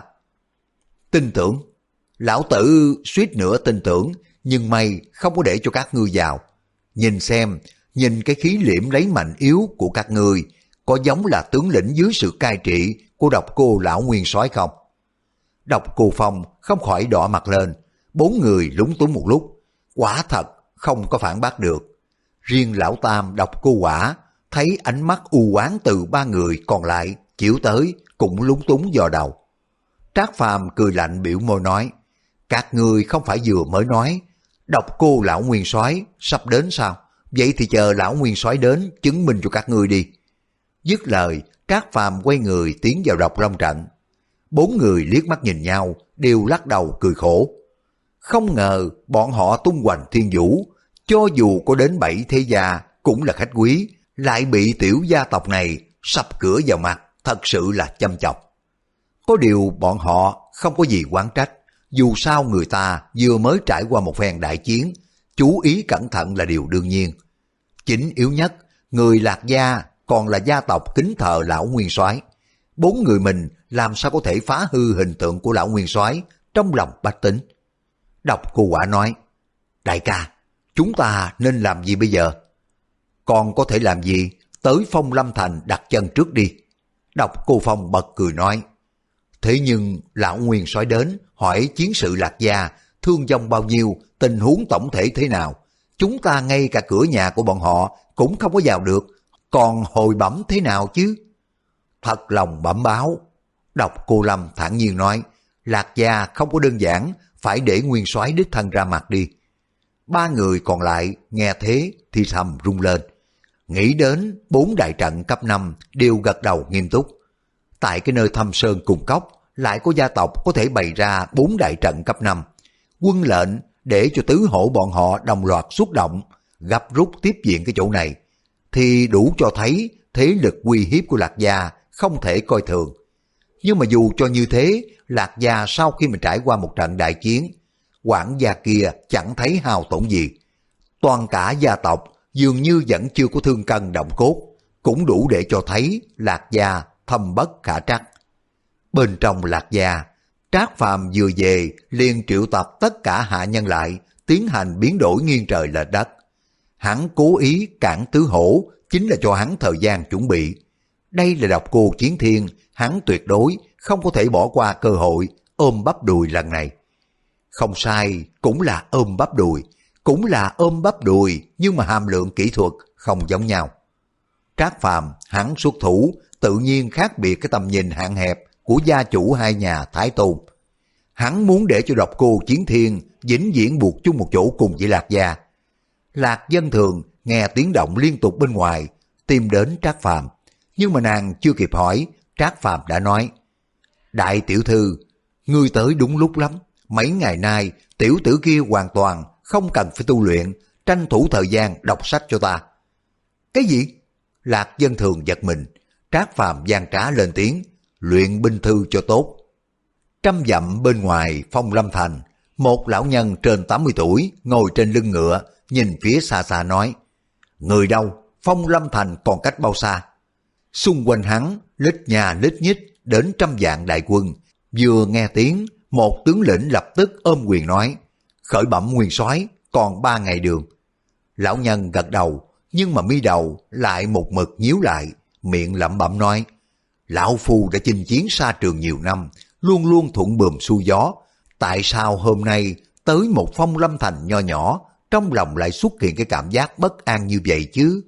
Tin tưởng? Lão tử suýt nữa tin tưởng, nhưng may không có để cho các ngươi vào. Nhìn xem, nhìn cái khí liễm lấy mạnh yếu của các ngươi, có giống là tướng lĩnh dưới sự cai trị của Độc Cô lão nguyên soái không? Độc Cô Phong không khỏi đỏ mặt lên, bốn người lúng túng một lúc, quả thật không có phản bác được. Riêng lão tam Độc Cô Quả thấy ánh mắt u oán từ ba người còn lại chiếu tới, cũng lúng túng dò đầu. Trác Phàm cười lạnh biểu môi nói, các ngươi không phải vừa mới nói Độc Cô lão nguyên soái sắp đến sao? Vậy thì chờ lão nguyên soái đến chứng minh cho các ngươi đi. Dứt lời, Trác Phàm quay người tiến vào Độc Long trận. Bốn người liếc mắt nhìn nhau, đều lắc đầu cười khổ. Không ngờ bọn họ tung hoành thiên vũ, cho dù có đến bảy thế gia cũng là khách quý, lại bị tiểu gia tộc này sập cửa vào mặt, thật sự là châm chọc. Có điều bọn họ không có gì oán trách, dù sao người ta vừa mới trải qua một phen đại chiến, chú ý cẩn thận là điều đương nhiên. Chính yếu nhất, người Lạc gia còn là gia tộc kính thờ lão nguyên soái. Bốn người mình làm sao có thể phá hư hình tượng của lão nguyên soái trong lòng bách tính. Độc Cô Quả nói, đại ca, chúng ta nên làm gì bây giờ? Còn có thể làm gì, tới Phong Lâm Thành đặt chân trước đi. Độc Cô Phong bật cười nói, thế nhưng lão nguyên soái đến hỏi chiến sự Lạc gia thương vong bao nhiêu, tình huống tổng thể thế nào, chúng ta ngay cả cửa nhà của bọn họ cũng không có vào được, còn hồi bẩm thế nào chứ? Thật lòng bẩm báo. Độc Cô Lâm thản nhiên nói, Lạc gia không có đơn giản, phải để nguyên soái đích thân ra mặt đi. Ba người còn lại nghe thế thì thầm rung lên. Nghĩ đến bốn đại trận cấp năm đều gật đầu nghiêm túc. Tại cái nơi thâm sơn cùng cốc lại có gia tộc có thể bày ra bốn đại trận cấp năm. Quân lệnh để cho tứ hổ bọn họ đồng loạt xuất động, gấp rút tiếp viện cái chỗ này, thì đủ cho thấy thế lực uy hiếp của Lạc gia không thể coi thường. Nhưng mà dù cho như thế, Lạc gia sau khi mình trải qua một trận đại chiến, quản gia kia chẳng thấy hao tổn gì. Toàn cả gia tộc dường như vẫn chưa có thương cân động cốt, cũng đủ để cho thấy Lạc gia thâm bất khả trắc. Bên trong Lạc gia, Trác Phàm vừa về liền triệu tập tất cả hạ nhân lại, tiến hành biến đổi nghiêng trời lệch đất. Hắn cố ý cản tứ hổ, chính là cho hắn thời gian chuẩn bị. Đây là Độc Cô Chiến Thiên, hắn tuyệt đối không có thể bỏ qua cơ hội ôm bắp đùi lần này. Không sai, cũng là ôm bắp đùi, cũng là ôm bắp đùi, nhưng mà hàm lượng kỹ thuật không giống nhau. Trác Phàm hắn xuất thủ, tự nhiên khác biệt cái tầm nhìn hạn hẹp của gia chủ hai nhà Thái Tôn. Hắn muốn để cho Độc Cô Chiến Thiên vĩnh viễn buộc chung một chỗ cùng với Lạc gia. Lạc Dân Thường nghe tiếng động liên tục bên ngoài, tìm đến Trác Phàm, nhưng mà nàng chưa kịp hỏi, Trác Phàm đã nói, đại tiểu thư, ngươi tới đúng lúc lắm, mấy ngày nay tiểu tử kia hoàn toàn không cần phải tu luyện, tranh thủ thời gian đọc sách cho ta. Cái gì? Lạc Dân Thường giật mình. Trác Phàm gian trá lên tiếng, luyện binh thư cho tốt. Trăm dặm bên ngoài Phong Lâm Thành, một lão nhân trên tám mươi tuổi ngồi trên lưng ngựa, nhìn phía xa xa nói, người đâu, Phong Lâm Thành còn cách bao xa? Xung quanh hắn lít nhà lít nhít đến trăm vạn đại quân. Vừa nghe tiếng, một tướng lĩnh lập tức ôm quyền nói, khởi bẩm nguyên soái, còn ba ngày đường. Lão nhân gật đầu, nhưng mà mi đầu lại một mực nhíu lại, miệng lẩm bẩm nói, lão phu đã chinh chiến xa trường nhiều năm, luôn luôn thuận buồm xuôi gió, tại sao hôm nay tới một Phong Lâm Thành nho nhỏ, trong lòng lại xuất hiện cái cảm giác bất an như vậy chứ?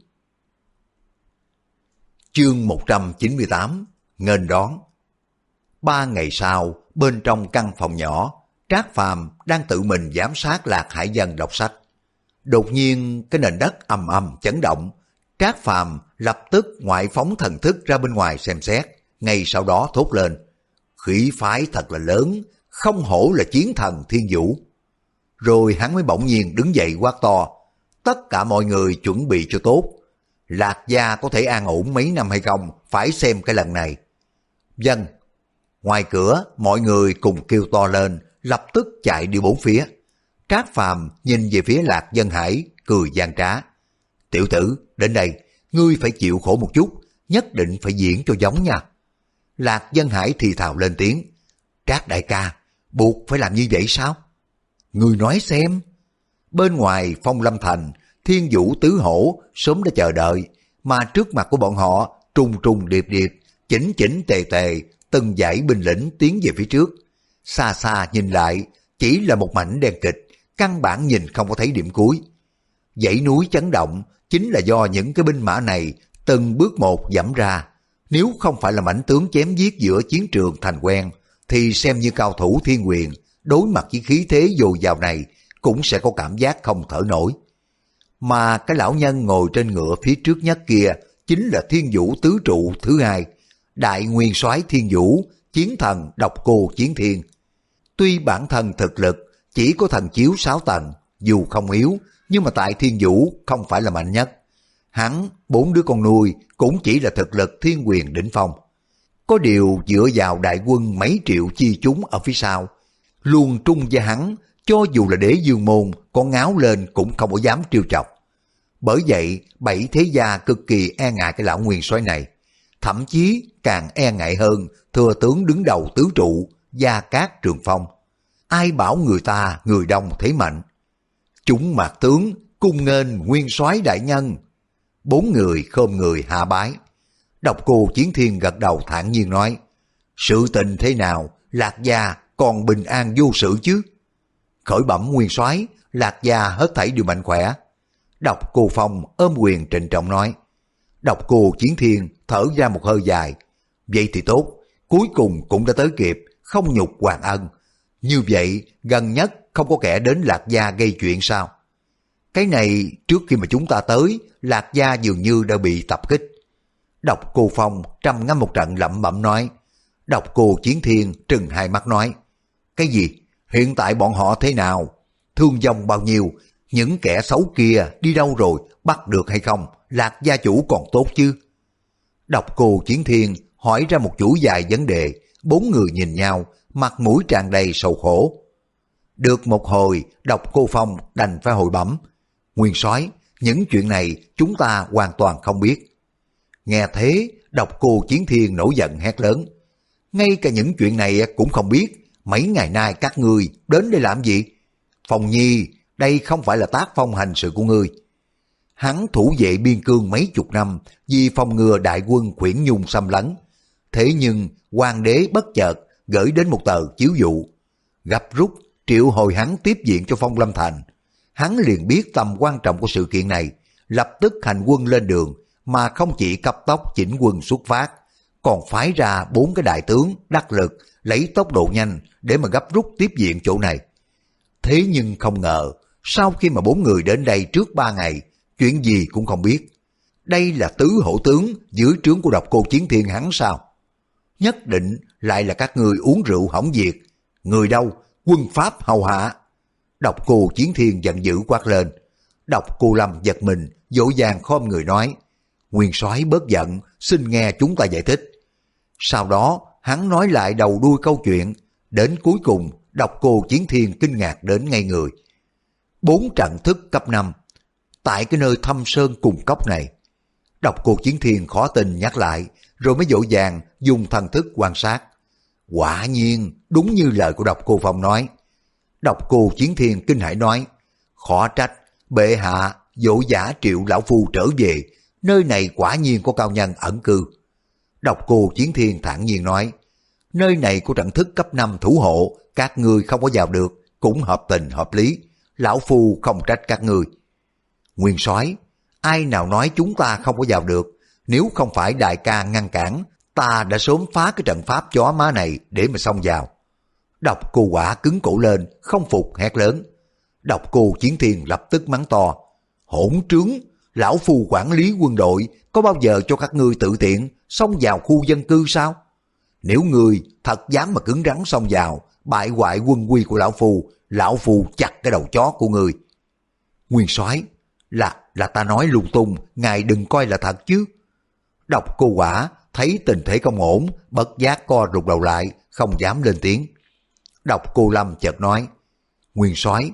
Chương một trăm chín mươi tám, nghênh đón. Ba ngày sau, bên trong căn phòng nhỏ, Trác Phàm đang tự mình giám sát Lạc Hải Dân đọc sách. Đột nhiên cái nền đất ầm ầm chấn động, Trác Phàm lập tức ngoại phóng thần thức ra bên ngoài xem xét, ngay sau đó thốt lên, khí phái thật là lớn, không hổ là chiến thần thiên vũ. Rồi hắn mới bỗng nhiên đứng dậy quát to, tất cả mọi người chuẩn bị cho tốt, Lạc gia có thể an ổn mấy năm hay không, phải xem cái lần này. Dân. Ngoài cửa mọi người cùng kêu to lên, lập tức chạy đi bốn phía. Trác Phàm nhìn về phía Lạc Dân Hải, cười gian trá. Tiểu tử, đến đây, ngươi phải chịu khổ một chút, nhất định phải diễn cho giống nha. Lạc Dân Hải thì thào lên tiếng. Trác đại ca, buộc phải làm như vậy sao? Ngươi nói xem. Bên ngoài Phong Lâm Thành, Thiên Vũ Tứ Hổ sớm đã chờ đợi, mà trước mặt của bọn họ trùng trùng điệp điệp, chỉnh chỉnh tề tề, từng dãy binh lĩnh tiến về phía trước. Xa xa nhìn lại, chỉ là một mảnh đen kịch, căn bản nhìn không có thấy điểm cuối. Dãy núi chấn động chính là do những cái binh mã này từng bước một dẫm ra. Nếu không phải là mãnh tướng chém giết giữa chiến trường thành quen, thì xem như cao thủ thiên quyền, đối mặt với khí thế dồi dào này cũng sẽ có cảm giác không thở nổi. Mà cái lão nhân ngồi trên ngựa phía trước nhất kia chính là Thiên Vũ tứ trụ thứ hai, đại nguyên soái Thiên Vũ, chiến thần Độc Cô Chiến Thiên. Tuy bản thân thực lực chỉ có thần chiếu sáu tầng, dù không yếu, nhưng mà tại Thiên Vũ không phải là mạnh nhất. Hắn, bốn đứa con nuôi cũng chỉ là thực lực thiên quyền đỉnh phong. Có điều dựa vào đại quân mấy triệu chi chúng ở phía sau, luôn trung với hắn, cho dù là Đế Dương Môn có ngáo lên cũng không có dám trêu chọc. Bởi vậy, bảy thế gia cực kỳ e ngại cái lão nguyên soái này, thậm chí càng e ngại hơn thừa tướng đứng đầu tứ trụ Gia Cát Trường Phong. Ai bảo người ta người đông thế mạnh? Chúng mạc tướng cung nghênh nguyên soái đại nhân. Bốn người khom người hạ bái. Độc Cô Chiến Thiên gật đầu thản nhiên nói, sự tình thế nào, Lạc gia còn bình an vô sự chứ? Khởi bẩm nguyên soái, Lạc gia hết thảy đều mạnh khỏe. Độc Cô Phong ôm quyền trịnh trọng nói. Độc Cô Chiến Thiên thở ra một hơi dài. Vậy thì tốt, cuối cùng cũng đã tới kịp, không nhục hoàng ân. Như vậy gần nhất không có kẻ đến Lạc gia gây chuyện sao? Cái này trước khi mà chúng ta tới, Lạc gia dường như đã bị tập kích. Độc Cô Phong trầm ngâm một trận lẩm bẩm nói. Độc Cô Chiến Thiên trừng hai mắt nói. Cái gì? Hiện tại bọn họ thế nào? Thương vong bao nhiêu? Những kẻ xấu kia đi đâu rồi? Bắt được hay không? Lạc gia chủ còn tốt chứ? Độc Cô Chiến Thiên hỏi ra một chuỗi dài vấn đề. Bốn người nhìn nhau, mặt mũi tràn đầy sầu khổ. Được một hồi, Độc Cô Phong đành phải hồi bẩm. Nguyên soái, những chuyện này chúng ta hoàn toàn không biết. Nghe thế, Độc Cô Chiến Thiên nổi giận hét lớn. Ngay cả những chuyện này cũng không biết, mấy ngày nay các ngươi đến đây làm gì? Phong Nhi, đây không phải là tác phong hành sự của ngươi. Hắn thủ vệ biên cương mấy chục năm vì phòng ngừa đại quân Quyển Nhung xâm lấn. Thế nhưng hoàng đế bất chợt gửi đến một tờ chiếu dụ, gấp rút triệu hồi hắn tiếp viện cho Phong Lâm Thành. Hắn liền biết tầm quan trọng của sự kiện này, lập tức hành quân lên đường, mà không chỉ cấp tốc chỉnh quân xuất phát, còn phái ra bốn cái đại tướng đắc lực lấy tốc độ nhanh để mà gấp rút tiếp viện chỗ này. Thế nhưng không ngờ, sau khi mà bốn người đến đây trước ba ngày, chuyện gì cũng không biết. Đây là tứ hổ tướng dưới trướng của Độc Cô Chiến Thiên hắn sao? Nhất định lại là các người uống rượu hỏng việc. Người đâu? Quân pháp hầu hạ. Độc Cô Chiến Thiên giận dữ quát lên. Độc Cô Lâm giật mình, dỗ dàng khom người nói. Nguyên soái bớt giận, xin nghe chúng ta giải thích. Sau đó, hắn nói lại đầu đuôi câu chuyện. Đến cuối cùng, Độc Cô Chiến Thiên kinh ngạc đến ngay người. Bốn trận thức cấp năm. Tại cái nơi thâm sơn cùng cốc này. Độc Cô Chiến Thiên khó tin nhắc lại, rồi mới dỗ dàng dùng thần thức quan sát. Quả nhiên, đúng như lời của Độc Cô Phong nói. Độc Cô Chiến Thiên kinh hãi nói, khó trách, bệ hạ, dỗ giả triệu lão phu trở về, nơi này quả nhiên có cao nhân ẩn cư. Độc Cô Chiến Thiên thản nhiên nói, nơi này có trận thức cấp năm thủ hộ, các ngươi không có vào được, cũng hợp tình hợp lý, lão phu không trách các ngươi. Nguyên soái, ai nào nói chúng ta không có vào được, nếu không phải đại ca ngăn cản, ta đã sớm phá cái trận pháp chó má này để mà xông vào. Độc Cô Quả cứng cổ lên, không phục hét lớn. Độc Cô Chiến Thiên lập tức mắng to, hỗn trướng, lão phu quản lý quân đội, có bao giờ cho các ngươi tự tiện xông vào khu dân cư sao? Nếu ngươi thật dám mà cứng rắn xông vào, bại hoại quân quy của lão phu, lão phu chặt cái đầu chó của ngươi. Nguyên soái, là là ta nói lung tung, ngài đừng coi là thật chứ. Độc Cô Quả thấy tình thế không ổn, bất giác co rụt đầu lại, không dám lên tiếng. Độc Cô Lâm chợt nói, Nguyên soái,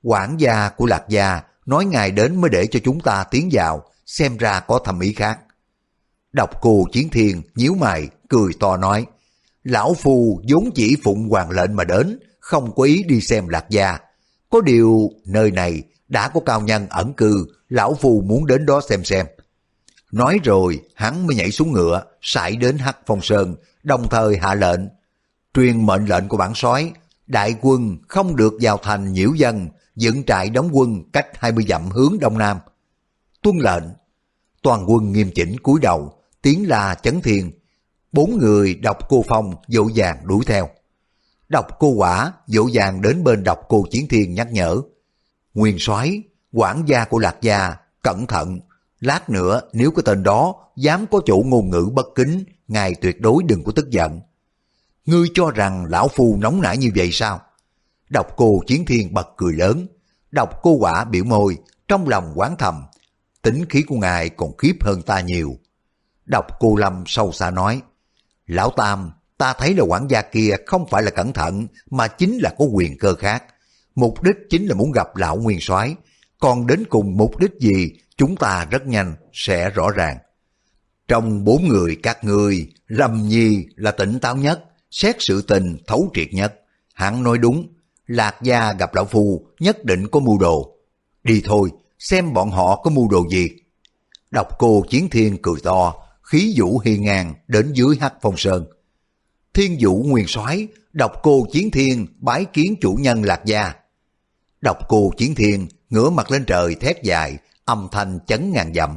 quản gia của Lạc gia nói ngài đến mới để cho chúng ta tiến vào, xem ra có thâm ý khác. Độc Cô Chiến Thiên nhíu mày, cười to nói, lão phu vốn chỉ phụng hoàng lệnh mà đến, không có ý đi xem Lạc gia. Có điều nơi này đã có cao nhân ẩn cư, lão phu muốn đến đó xem xem. Nói rồi hắn mới nhảy xuống ngựa, sải đến Hắc Phong Sơn, đồng thời hạ lệnh, truyền mệnh lệnh của bản soái, đại quân không được vào thành nhiễu dân, dựng trại đóng quân cách hai mươi dặm hướng đông nam. Tuân lệnh. Toàn quân nghiêm chỉnh cúi đầu, tiếng la chấn thiên. Bốn người Độc Cô Phong vội vàng đuổi theo. Độc Cô Quả vội vàng đến bên Độc Cô Chiến Thiên nhắc nhở, nguyên soái, quản gia của Lạc gia, cẩn thận, lát nữa nếu cái tên đó dám có chủ ngôn ngữ bất kính, ngài tuyệt đối đừng có tức giận. Ngươi cho rằng lão phu nóng nảy như vậy sao? Độc Cô Chiến Thiên bật cười lớn. Độc Cô Quả biểu môi, trong lòng oán thầm, tính khí của ngài còn khiếp hơn ta nhiều. Độc Cô Lâm sâu xa nói, lão Tam, ta thấy là quản gia kia không phải là cẩn thận, mà chính là có quyền cơ khác. Mục đích chính là muốn gặp lão nguyên soái, còn đến cùng mục đích gì chúng ta rất nhanh sẽ rõ ràng. Trong bốn người các ngươi, Lâm Nhi là tỉnh táo nhất, xét sự tình thấu triệt nhất. Hắn nói đúng, Lạc gia gặp lão phu nhất định có mưu đồ. Đi thôi, xem bọn họ có mưu đồ gì. Độc Cô Chiến Thiên cười to, khí vũ hiên ngang đến dưới Hắc Phong Sơn. Thiên Vũ nguyên soái, Độc Cô Chiến Thiên bái kiến chủ nhân Lạc gia. Độc Cô Chiến Thiên ngửa mặt lên trời thét dài, âm thanh chấn ngàn dặm.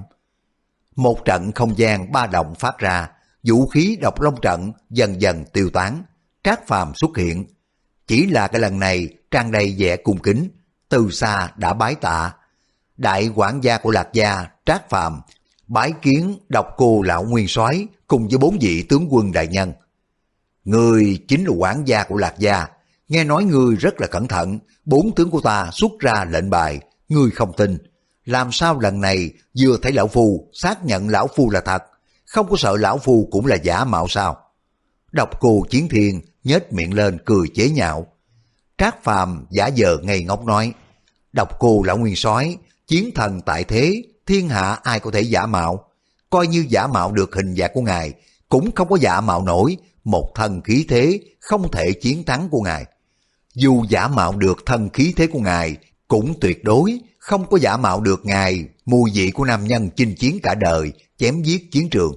Một trận không gian ba động phát ra, vũ khí độc long trận dần dần tiêu tán, Trác Phàm xuất hiện. Chỉ là cái lần này tràn đầy vẻ cung kính, từ xa đã bái tạ. Đại quản gia của Lạc gia Trác Phàm bái kiến Độc Cô lão nguyên soái cùng với bốn vị tướng quân đại nhân. Ngươi chính là quản gia của Lạc gia, nghe nói ngươi rất là cẩn thận, bốn tướng của ta xuất ra lệnh bài, ngươi không tin. Làm sao lần này vừa thấy lão phu xác nhận lão phu là thật, không có sợ lão phu cũng là giả mạo sao? Độc Cô Chiến Thiên nhếch miệng lên cười chế nhạo. Trác Phàm giả vờ ngây ngốc nói, Độc Cô lão nguyên soái, chiến thần tại thế, thiên hạ ai có thể giả mạo? Coi như giả mạo được hình dạng của ngài, cũng không có giả mạo nổi một thân khí thế không thể chiến thắng của ngài. Dù giả mạo được thân khí thế của ngài, cũng tuyệt đối không có giả mạo được ngài mùi vị của nam nhân chinh chiến cả đời, chém giết chiến trường.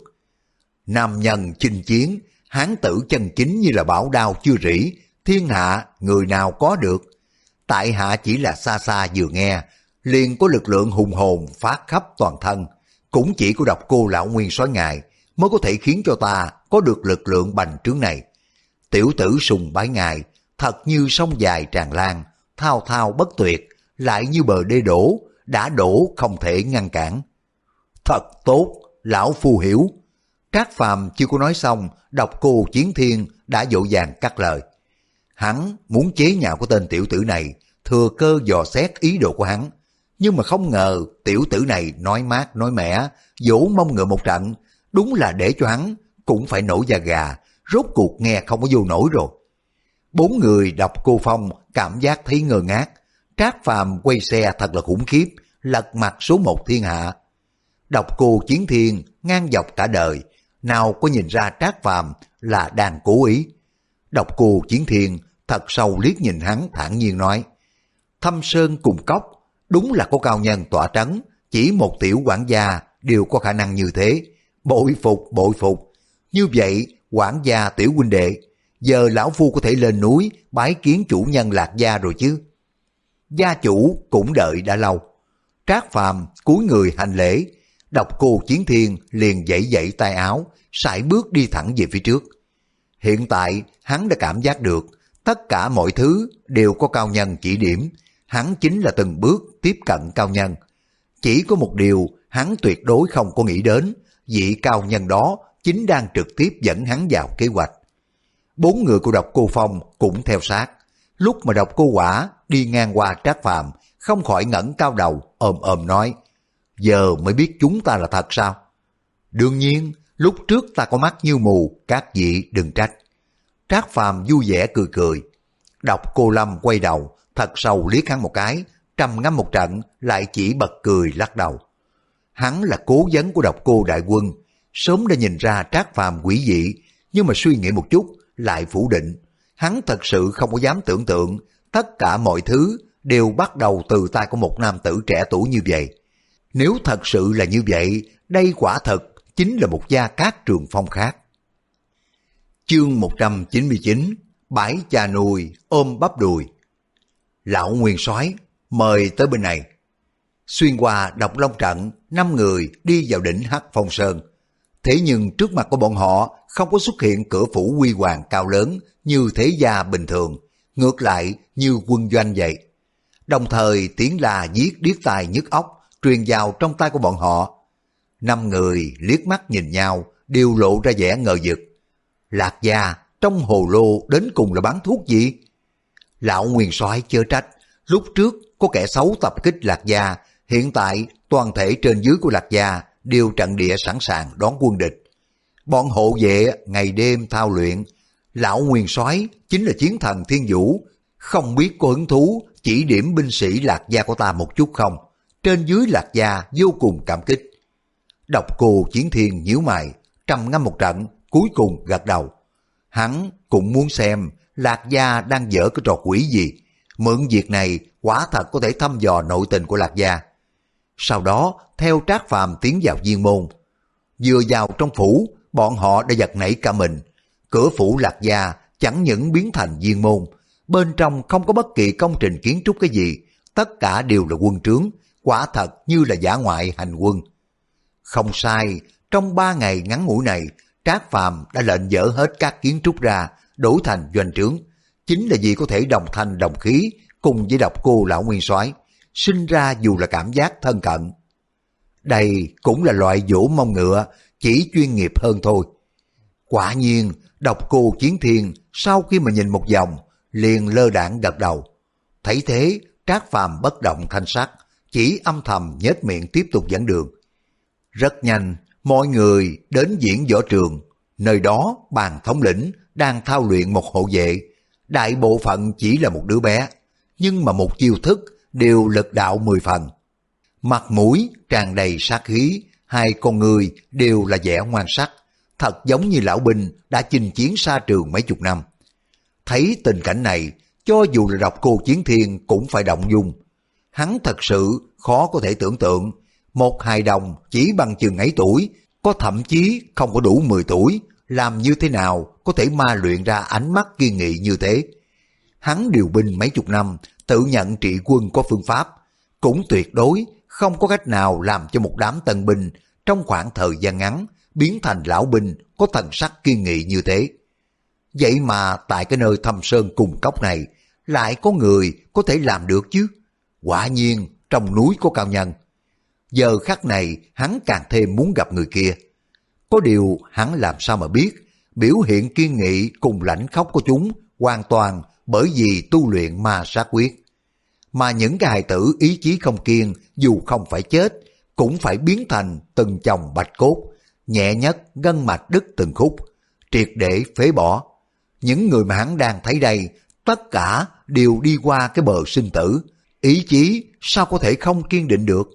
Nam nhân chinh chiến, hán tử chân chính như là bảo đao chưa rỉ, thiên hạ người nào có được. Tại hạ chỉ là xa xa vừa nghe, liền có lực lượng hùng hồn phát khắp toàn thân. Cũng chỉ có Độc Cô lão nguyên soái ngài mới có thể khiến cho ta có được lực lượng bành trướng này. Tiểu tử sùng bái ngài, thật như sông dài tràn lan, thao thao bất tuyệt, lại như bờ đê đổ, đã đổ không thể ngăn cản. Thật tốt, lão phu hiểu. Trác Phàm chưa có nói xong, Độc Cô Chiến Thiên đã vội vàng cắt lời. Hắn muốn chế nhạo của tên tiểu tử này, thừa cơ dò xét ý đồ của hắn. Nhưng mà không ngờ tiểu tử này nói mát nói mẻ, vỗ mông ngựa một trận, đúng là để cho hắn cũng phải nổi da gà, rốt cuộc nghe không có vô nổi rồi. Bốn người Độc Cô Phong cảm giác thấy ngơ ngác. Trác Phàm quay xe thật là khủng khiếp, lật mặt số một thiên hạ. Độc Cô Chiến Thiên ngang dọc cả đời, nào có nhìn ra Trác Phàm là đang cố ý. Độc Cô Chiến Thiên thật sâu liếc nhìn hắn thản nhiên nói, Thâm Sơn cùng cốc, đúng là có cao nhân tọa trấn, chỉ một tiểu quản gia đều có khả năng như thế. Bội phục, bội phục. Như vậy, quản gia tiểu huynh đệ, giờ lão phu có thể lên núi bái kiến chủ nhân Lạc gia rồi chứ? Gia chủ cũng đợi đã lâu. Trác Phàm cúi người hành lễ. Độc Cô Chiến Thiên liền giãy giãy tay áo, sải bước đi thẳng về phía trước. Hiện tại hắn đã cảm giác được tất cả mọi thứ đều có cao nhân chỉ điểm, hắn chính là từng bước tiếp cận cao nhân. Chỉ có một điều hắn tuyệt đối không có nghĩ đến, vị cao nhân đó chính đang trực tiếp dẫn hắn vào kế hoạch. Bốn người của Độc Cô Phong cũng theo sát. Lúc mà Độc Cô Quả đi ngang qua Trác Phàm, không khỏi ngẩng cao đầu ồm ồm nói, giờ mới biết chúng ta là thật sao? Đương nhiên, lúc trước ta có mắt như mù, các vị đừng trách. Trác Phàm vui vẻ cười cười. Độc Cô Lâm quay đầu, thật sâu liếc hắn một cái, trầm ngâm một trận lại chỉ bật cười lắc đầu. Hắn là cố vấn của Độc Cô đại quân, sớm đã nhìn ra Trác Phàm quỷ dị, nhưng mà suy nghĩ một chút lại phủ định. Hắn thật sự không có dám tưởng tượng tất cả mọi thứ đều bắt đầu từ tay của một nam tử trẻ tuổi như vậy. Nếu thật sự là như vậy, đây quả thật chính là một gia cát Trường Phong khác. Chương một trăm chín mươi chín, bãi cha nuôi ôm bắp đùi. Lão Nguyên Soái mời tới bên này. Xuyên qua Độc Long trận, năm người đi vào đỉnh Hắc Phong Sơn. Thế nhưng trước mặt của bọn họ không có xuất hiện cửa phủ huy hoàng cao lớn như thế gia bình thường, ngược lại như quân doanh vậy. Đồng thời tiếng la giết điếc tai nhức óc truyền vào trong tay của bọn họ. Năm người liếc mắt nhìn nhau đều lộ ra vẻ ngờ vực. Lạc gia trong hồ lô đến cùng là bán thuốc gì? Lão Nguyên Soái chớ trách, lúc trước có kẻ xấu tập kích Lạc gia, hiện tại toàn thể trên dưới của Lạc gia đều trận địa sẵn sàng đón quân địch. Bọn hộ vệ ngày đêm thao luyện, Lão Nguyên Soái chính là chiến thần Thiên Vũ, không biết có hứng thú chỉ điểm binh sĩ Lạc gia của ta một chút không? Trên dưới Lạc gia vô cùng cảm kích. Độc Cô Chiến Thiên nhíu mày, trầm ngâm một trận, cuối cùng gật đầu. Hắn cũng muốn xem Lạc gia đang dở cái trò quỷ gì, mượn việc này quả thật có thể thăm dò nội tình của Lạc gia. Sau đó theo Trác Phàm tiến vào viên môn. Vừa vào trong phủ, bọn họ đã giật nảy cả mình. Cửa phủ Lạc gia chẳng những biến thành viên môn, bên trong không có bất kỳ công trình kiến trúc cái gì, tất cả đều là quân trướng, quả thật như là dã ngoại hành quân. Không sai, trong ba ngày ngắn ngủi này, Trác Phàm đã lệnh dỡ hết các kiến trúc ra, đổi thành doanh trướng, chính là vì có thể đồng thanh đồng khí cùng với Độc Cô Lão Nguyên Soái, sinh ra dù là cảm giác thân cận. Đây cũng là loại dỗ mông ngựa, chỉ chuyên nghiệp hơn thôi. Quả nhiên, Độc Cô Chiến Thiên sau khi mà nhìn một vòng, liền lơ đãng gật đầu. Thấy thế, Trác Phàm bất động thanh sắc, chỉ âm thầm nhếch miệng tiếp tục dẫn đường. Rất nhanh, mọi người đến diễn võ trường, nơi đó bàn thống lĩnh đang thao luyện một hộ vệ, đại bộ phận chỉ là một đứa bé, nhưng mà một chiêu thức đều lực đạo mười phần. Mặt mũi tràn đầy sát khí, hai con người đều là vẻ ngoan sắc, thật giống như lão binh đã chinh chiến xa trường mấy chục năm. Thấy tình cảnh này, cho dù là Độc Cô Chiến Thiên cũng phải động dung. Hắn thật sự khó có thể tưởng tượng, một hài đồng chỉ bằng chừng ấy tuổi, có thậm chí không có đủ mười tuổi, làm như thế nào có thể ma luyện ra ánh mắt kiên nghị như thế. Hắn điều binh mấy chục năm, tự nhận trị quân có phương pháp, cũng tuyệt đối không có cách nào làm cho một đám tân binh trong khoảng thời gian ngắn biến thành lão binh có thần sắc kiên nghị như thế. Vậy mà tại cái nơi thâm sơn cùng cốc này lại có người có thể làm được chứ? Quả nhiên trong núi có cao nhân. Giờ khắc này hắn càng thêm muốn gặp người kia. Có điều hắn làm sao mà biết biểu hiện kiên nghị cùng lãnh khốc của chúng hoàn toàn bởi vì tu luyện ma sát quyết. Mà những cái hài tử ý chí không kiên, dù không phải chết cũng phải biến thành từng chồng bạch cốt, nhẹ nhất gân mạch đứt từng khúc, triệt để phế bỏ. Những người mà hắn đang thấy đây, tất cả đều đi qua cái bờ sinh tử, ý chí sao có thể không kiên định được.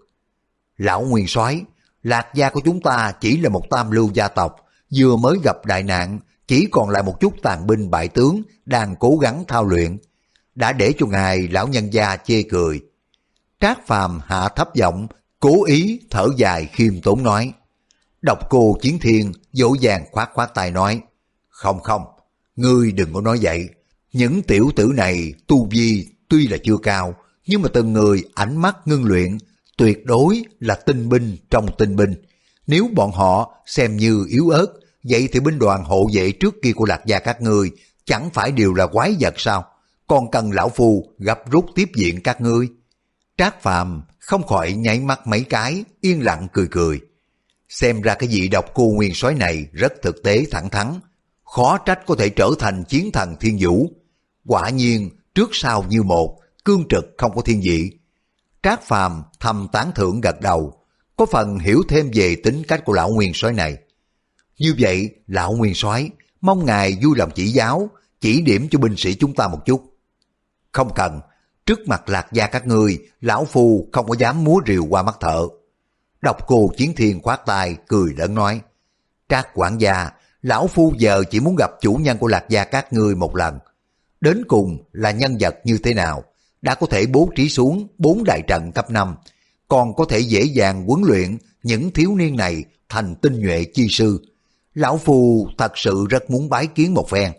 Lão Nguyên Soái, Lạc gia của chúng ta chỉ là một tam lưu gia tộc, vừa mới gặp đại nạn, chỉ còn lại một chút tàn binh bại tướng đang cố gắng thao luyện, đã để cho ngài lão nhân gia chê cười. Trác Phàm hạ thấp giọng, cố ý thở dài khiêm tốn nói. Độc Cô Chiến Thiên dỗ dàng khoát khoát tay nói, không không, ngươi đừng có nói vậy. Những tiểu tử này tu vi tuy là chưa cao, nhưng mà từng người ánh mắt ngưng luyện, tuyệt đối là tinh binh trong tinh binh. Nếu bọn họ xem như yếu ớt, vậy thì binh đoàn hộ vệ trước kia của Lạc gia các ngươi chẳng phải đều là quái vật sao? Còn cần lão phu gấp rút tiếp viện các ngươi. Trác Phàm không khỏi nháy mắt mấy cái, yên lặng cười cười. Xem ra cái vị Độc Cô Nguyên Soái này rất thực tế thẳng thắn, khó trách có thể trở thành chiến thần Thiên Vũ. Quả nhiên trước sau như một, cương trực không có thiên vị. Trác Phàm thầm tán thưởng gật đầu, có phần hiểu thêm về tính cách của lão Nguyên Soái này. Như vậy, lão Nguyên Soái mong ngài vui lòng chỉ giáo, chỉ điểm cho binh sĩ chúng ta một chút. Không cần, Trước mặt Lạc gia các ngươi, lão phu không có dám múa rìu qua mắt thợ. Độc Cô Chiến Thiên khoát tay cười lớn nói, Trác quản gia, lão phu giờ chỉ muốn gặp chủ nhân của Lạc gia các ngươi một lần. Đến cùng là nhân vật như thế nào, đã có thể bố trí xuống bốn đại trận cấp năm, còn có thể dễ dàng huấn luyện những thiếu niên này thành tinh nhuệ chi sư. Lão phu thật sự rất muốn bái kiến một phen.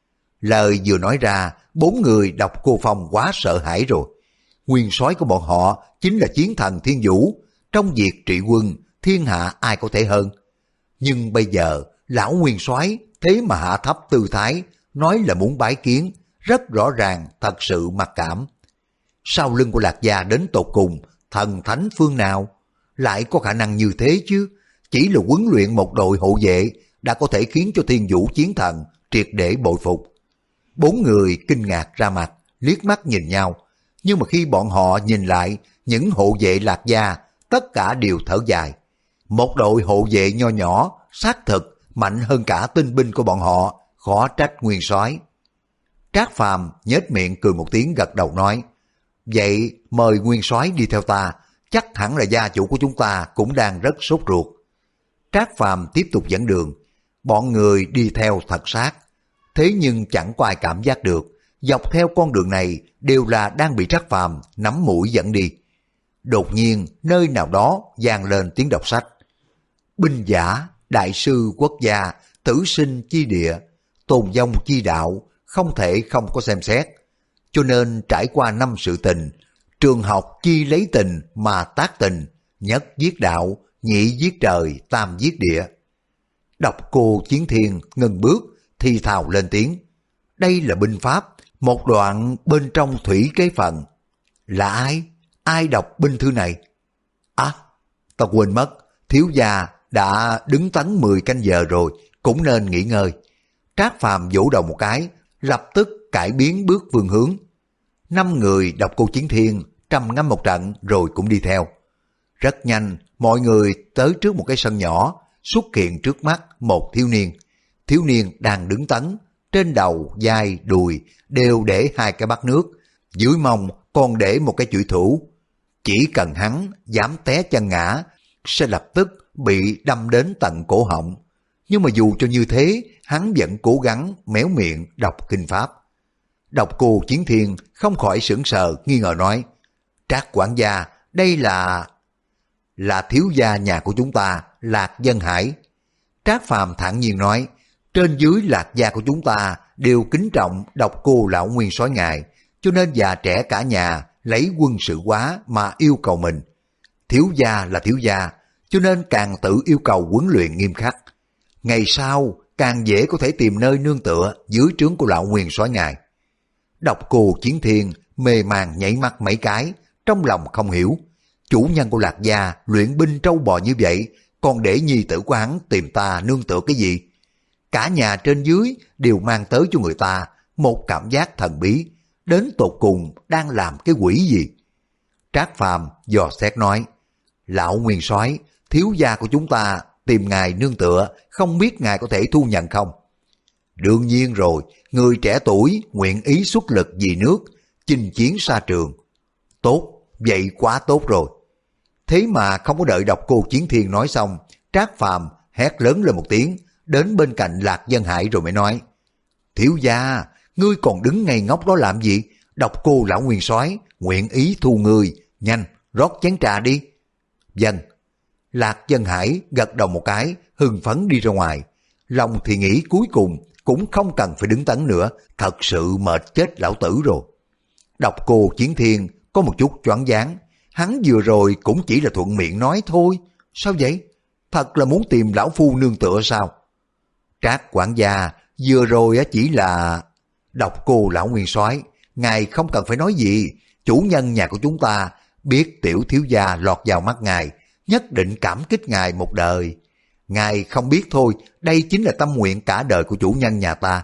Lời vừa nói ra, bốn người Độc Cô Phong quá sợ hãi rồi. Nguyên soái của bọn họ chính là chiến thần Thiên Vũ, trong việc trị quân, thiên hạ ai có thể hơn. Nhưng bây giờ, lão nguyên soái thế mà hạ thấp tư thái, nói là muốn bái kiến, rất rõ ràng thật sự mặc cảm. Sau lưng của Lạc gia đến tột cùng, thần thánh phương nào, lại có khả năng như thế chứ? Chỉ là huấn luyện một đội hộ vệ đã có thể khiến cho Thiên Vũ chiến thần triệt để bội phục. Bốn người kinh ngạc ra mặt, liếc mắt nhìn nhau, nhưng mà khi bọn họ nhìn lại những hộ vệ Lạc gia, tất cả đều thở dài. Một đội hộ vệ nho nhỏ, xác thực mạnh hơn cả tinh binh của bọn họ, khó trách nguyên soái. Trác Phàm nhếch miệng cười một tiếng gật đầu nói, vậy mời nguyên soái đi theo ta, chắc hẳn là gia chủ của chúng ta cũng đang rất sốt ruột. Trác Phàm tiếp tục dẫn đường, bọn người đi theo thật sát, thế nhưng chẳng có ai cảm giác được, dọc theo con đường này đều là đang bị Trác Phàm nắm mũi dẫn đi. Đột nhiên nơi nào đó vang lên tiếng đọc sách, binh giả, đại sư quốc gia, tử sinh chi địa, tồn vong chi đạo, không thể không có xem xét. Cho nên trải qua năm sự tình, trường học chi lấy tình mà tác tình, nhất giết đạo, nhị giết trời, tam giết địa. Độc Cô Chiến Thiên ngừng bước, thì thào lên tiếng, đây là binh pháp, một đoạn bên trong thủy kế phận. Là ai? Ai đọc binh thư này? À, ta quên mất, thiếu gia đã đứng tấn mười canh giờ rồi, cũng nên nghỉ ngơi. Trác Phàm vỗ đầu một cái, lập tức cải biến bước phương hướng. Năm người Độc Cô Chiến Thiên trầm ngâm một trận rồi cũng đi theo. Rất nhanh, mọi người tới trước một cái sân nhỏ, xuất hiện trước mắt một thiếu niên. Thiếu niên đang đứng tấn, trên đầu, vai, đùi đều để hai cái bát nước, dưới mông còn để một cái chủy thủ. Chỉ cần hắn dám té chân ngã, sẽ lập tức bị đâm đến tận cổ họng. Nhưng mà dù cho như thế, hắn vẫn cố gắng méo miệng đọc kinh pháp. Độc Cô Chiến Thiên không khỏi sững sờ nghi ngờ nói, Trác quản gia, đây là... là thiếu gia nhà của chúng ta, Lạc Dân Hải. Trác Phàm thản nhiên nói, trên dưới Lạc gia của chúng ta đều kính trọng Độc Cô lão nguyên soái ngài, cho nên già trẻ cả nhà lấy quân sự hóa mà yêu cầu mình. Thiếu gia là thiếu gia, cho nên càng tự yêu cầu huấn luyện nghiêm khắc. Ngày sau càng dễ có thể tìm nơi nương tựa dưới trướng của lão nguyên soái ngài. Độc Cô Chiến Thiên mê màng nhảy mắt mấy cái, trong lòng không hiểu, chủ nhân của Lạc gia luyện binh trâu bò như vậy, còn để nhi tử của hắn tìm ta nương tựa cái gì? Cả nhà trên dưới đều mang tới cho người ta một cảm giác thần bí, đến tột cùng đang làm cái quỷ gì? Trác Phàm dò xét nói, lão nguyên soái, thiếu gia của chúng ta tìm ngài nương tựa, không biết ngài có thể thu nhận không? Đương nhiên rồi, người trẻ tuổi nguyện ý xuất lực vì nước, chinh chiến xa trường. Tốt, vậy quá tốt rồi. Thế mà không có đợi Độc Cô Chiến Thiên nói xong, Trác Phàm hét lớn lên một tiếng, đến bên cạnh Lạc Dân Hải rồi mới nói, thiếu gia, ngươi còn đứng ngây ngốc đó làm gì? Độc Cô lão nguyên soái nguyện ý thu ngươi, nhanh, rót chén trà đi. Dân. Lạc Dân Hải gật đầu một cái, hưng phấn đi ra ngoài. Lòng thì nghĩ cuối cùng cũng không cần phải đứng tấn nữa, thật sự mệt chết lão tử rồi. Độc Cô Chiến Thiên có một chút choáng váng, hắn vừa rồi cũng chỉ là thuận miệng nói thôi. Sao vậy? Thật là muốn tìm lão phu nương tựa sao? Trác quản gia, vừa rồi chỉ là... Độc Cô lão nguyên soái, ngài không cần phải nói gì, chủ nhân nhà của chúng ta biết tiểu thiếu gia lọt vào mắt ngài, nhất định cảm kích ngài một đời. Ngài không biết thôi, đây chính là tâm nguyện cả đời của chủ nhân nhà ta.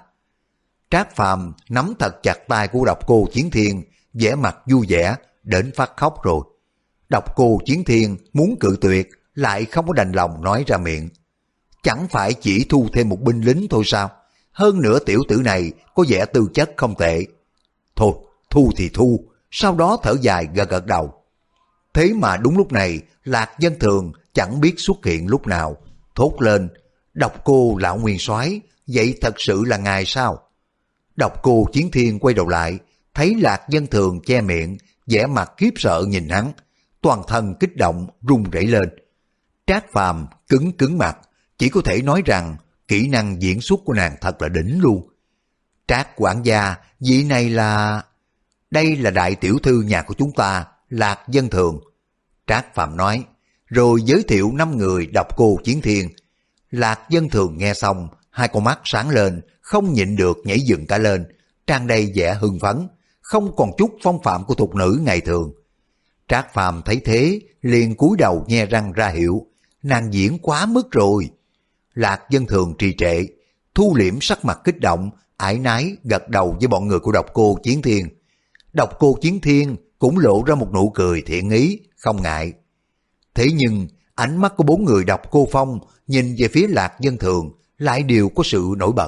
Trác Phàm nắm thật chặt tay của Độc Cô Chiến Thiên, vẻ mặt vui vẻ, đến phát khóc rồi. Độc Cô Chiến Thiên muốn cự tuyệt, lại không có đành lòng nói ra miệng. Chẳng phải chỉ thu thêm một binh lính thôi sao? Hơn nữa tiểu tử này có vẻ tư chất không tệ. Thôi, thu thì thu, sau đó thở dài gật gật đầu. Thế mà đúng lúc này, Lạc Dân Thường chẳng biết xuất hiện lúc nào, thốt lên, Độc Cô lão nguyên soái, vậy thật sự là ngài sao? Độc Cô Chiến Thiên quay đầu lại, thấy Lạc Dân Thường che miệng, vẻ mặt khiếp sợ nhìn hắn, toàn thân kích động run rẩy lên. Trác Phàm cứng cứng mặt, chỉ có thể nói rằng kỹ năng diễn xuất của nàng thật là đỉnh luôn. Trác quản gia, vị này là... Đây là đại tiểu thư nhà của chúng ta, Lạc Dân Thường. Trác Phàm nói, rồi giới thiệu năm người Độc Cô Chiến Thiên. Lạc Dân Thường nghe xong, hai con mắt sáng lên, không nhịn được nhảy dựng cả lên, tràn đầy vẻ hưng phấn, không còn chút phong phạm của thục nữ ngày thường. Trác Phàm thấy thế, liền cúi đầu nhe răng ra hiệu, nàng diễn quá mức rồi. Lạc Dân Thường trì trệ, thu liễm sắc mặt kích động, ải nái gật đầu với bọn người của Độc Cô Chiến Thiên. Độc Cô Chiến Thiên cũng lộ ra một nụ cười thiện ý, không ngại. Thế nhưng, ánh mắt của bốn người Độc Cô Phong nhìn về phía Lạc Dân Thường lại đều có sự nổi bật.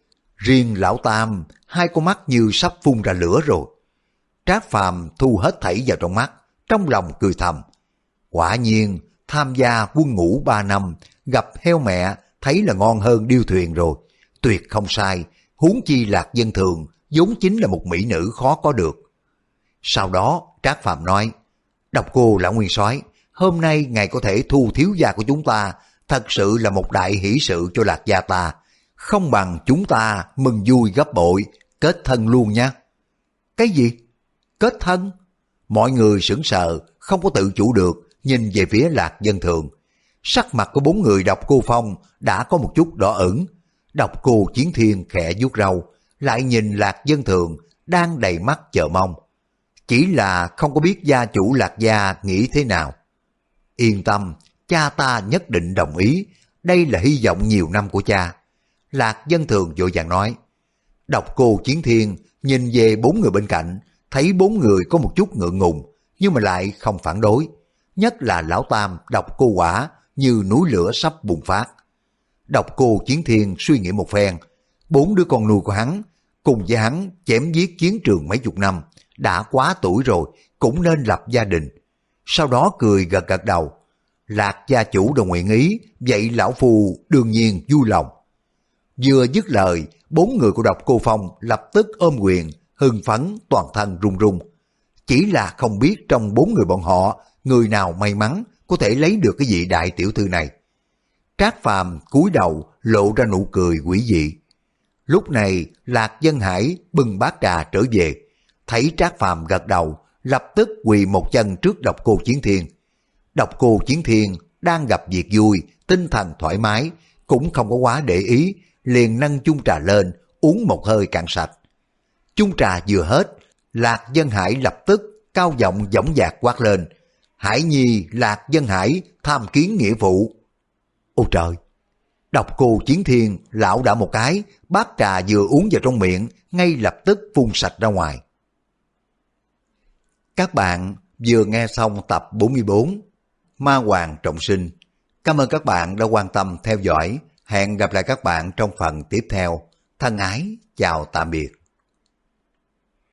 Riêng Lão Tam, hai con mắt như sắp phun ra lửa rồi. Trác Phàm thu hết thảy vào trong mắt, trong lòng cười thầm. Quả nhiên, tham gia quân ngũ ba năm, gặp heo mẹ thấy là ngon hơn điêu thuyền rồi. Tuyệt không sai, huống chi Lạc Dân Thường vốn chính là một mỹ nữ khó có được. Sau đó, Trác Phàm nói, Độc Cô lão nguyên soái, hôm nay ngài có thể thu thiếu gia của chúng ta, thật sự là một đại hỷ sự cho Lạc gia ta. Không bằng chúng ta mừng vui gấp bội, kết thân luôn nha. Cái gì? Kết thân? Mọi người sững sờ, không có tự chủ được, nhìn về phía Lạc Dân Thường. Sắc mặt của bốn người Độc Cô Phong đã có một chút đỏ ửng. Độc Cô Chiến Thiên khẽ vuốt râu, lại nhìn Lạc Dân Thường đang đầy mắt chờ mong. Chỉ là không có biết gia chủ Lạc gia nghĩ thế nào. Yên tâm, cha ta nhất định đồng ý, đây là hy vọng nhiều năm của cha. Lạc Dân Thường vội vàng nói. Độc Cô Chiến Thiên nhìn về bốn người bên cạnh, thấy bốn người có một chút ngượng ngùng, nhưng mà lại không phản đối. Nhất là Lão Tam, Độc Cô Quả, như núi lửa sắp bùng phát. Độc Cô Chiến Thiên suy nghĩ một phen, bốn đứa con nuôi của hắn, cùng với hắn chém giết chiến trường mấy chục năm, đã quá tuổi rồi, cũng nên lập gia đình. Sau đó cười gật gật đầu. Lạc gia chủ đồng nguyện ý, vậy lão phu đương nhiên vui lòng. Vừa dứt lời, bốn người của Độc Cô Phong lập tức ôm quyền, hưng phấn toàn thân run run. Chỉ là không biết trong bốn người bọn họ, người nào may mắn có thể lấy được cái vị đại tiểu thư này. Trác Phàm cúi đầu lộ ra nụ cười quỷ dị. Lúc này Lạc Dân Hải bưng bát trà trở về, thấy Trác Phàm gật đầu, lập tức quỳ một chân trước Độc Cô Chiến Thiên. Độc Cô Chiến Thiên đang gặp việc vui, tinh thần thoải mái, cũng không có quá để ý, liền nâng chung trà lên, uống một hơi cạn sạch. Chung trà vừa hết, Lạc Dân Hải lập tức cao giọng dõng dạc quát lên. Hải Nhi, Lạc Dân Hải tham kiến nghĩa phụ. Ôi trời! Độc Cô Chiến Thiên lão đã một cái, bát trà vừa uống vào trong miệng, ngay lập tức phun sạch ra ngoài. Các bạn vừa nghe xong tập bốn mươi bốn, Ma Hoàng Trọng Sinh. Cảm ơn các bạn đã quan tâm theo dõi. Hẹn gặp lại các bạn trong phần tiếp theo. Thân ái, chào tạm biệt.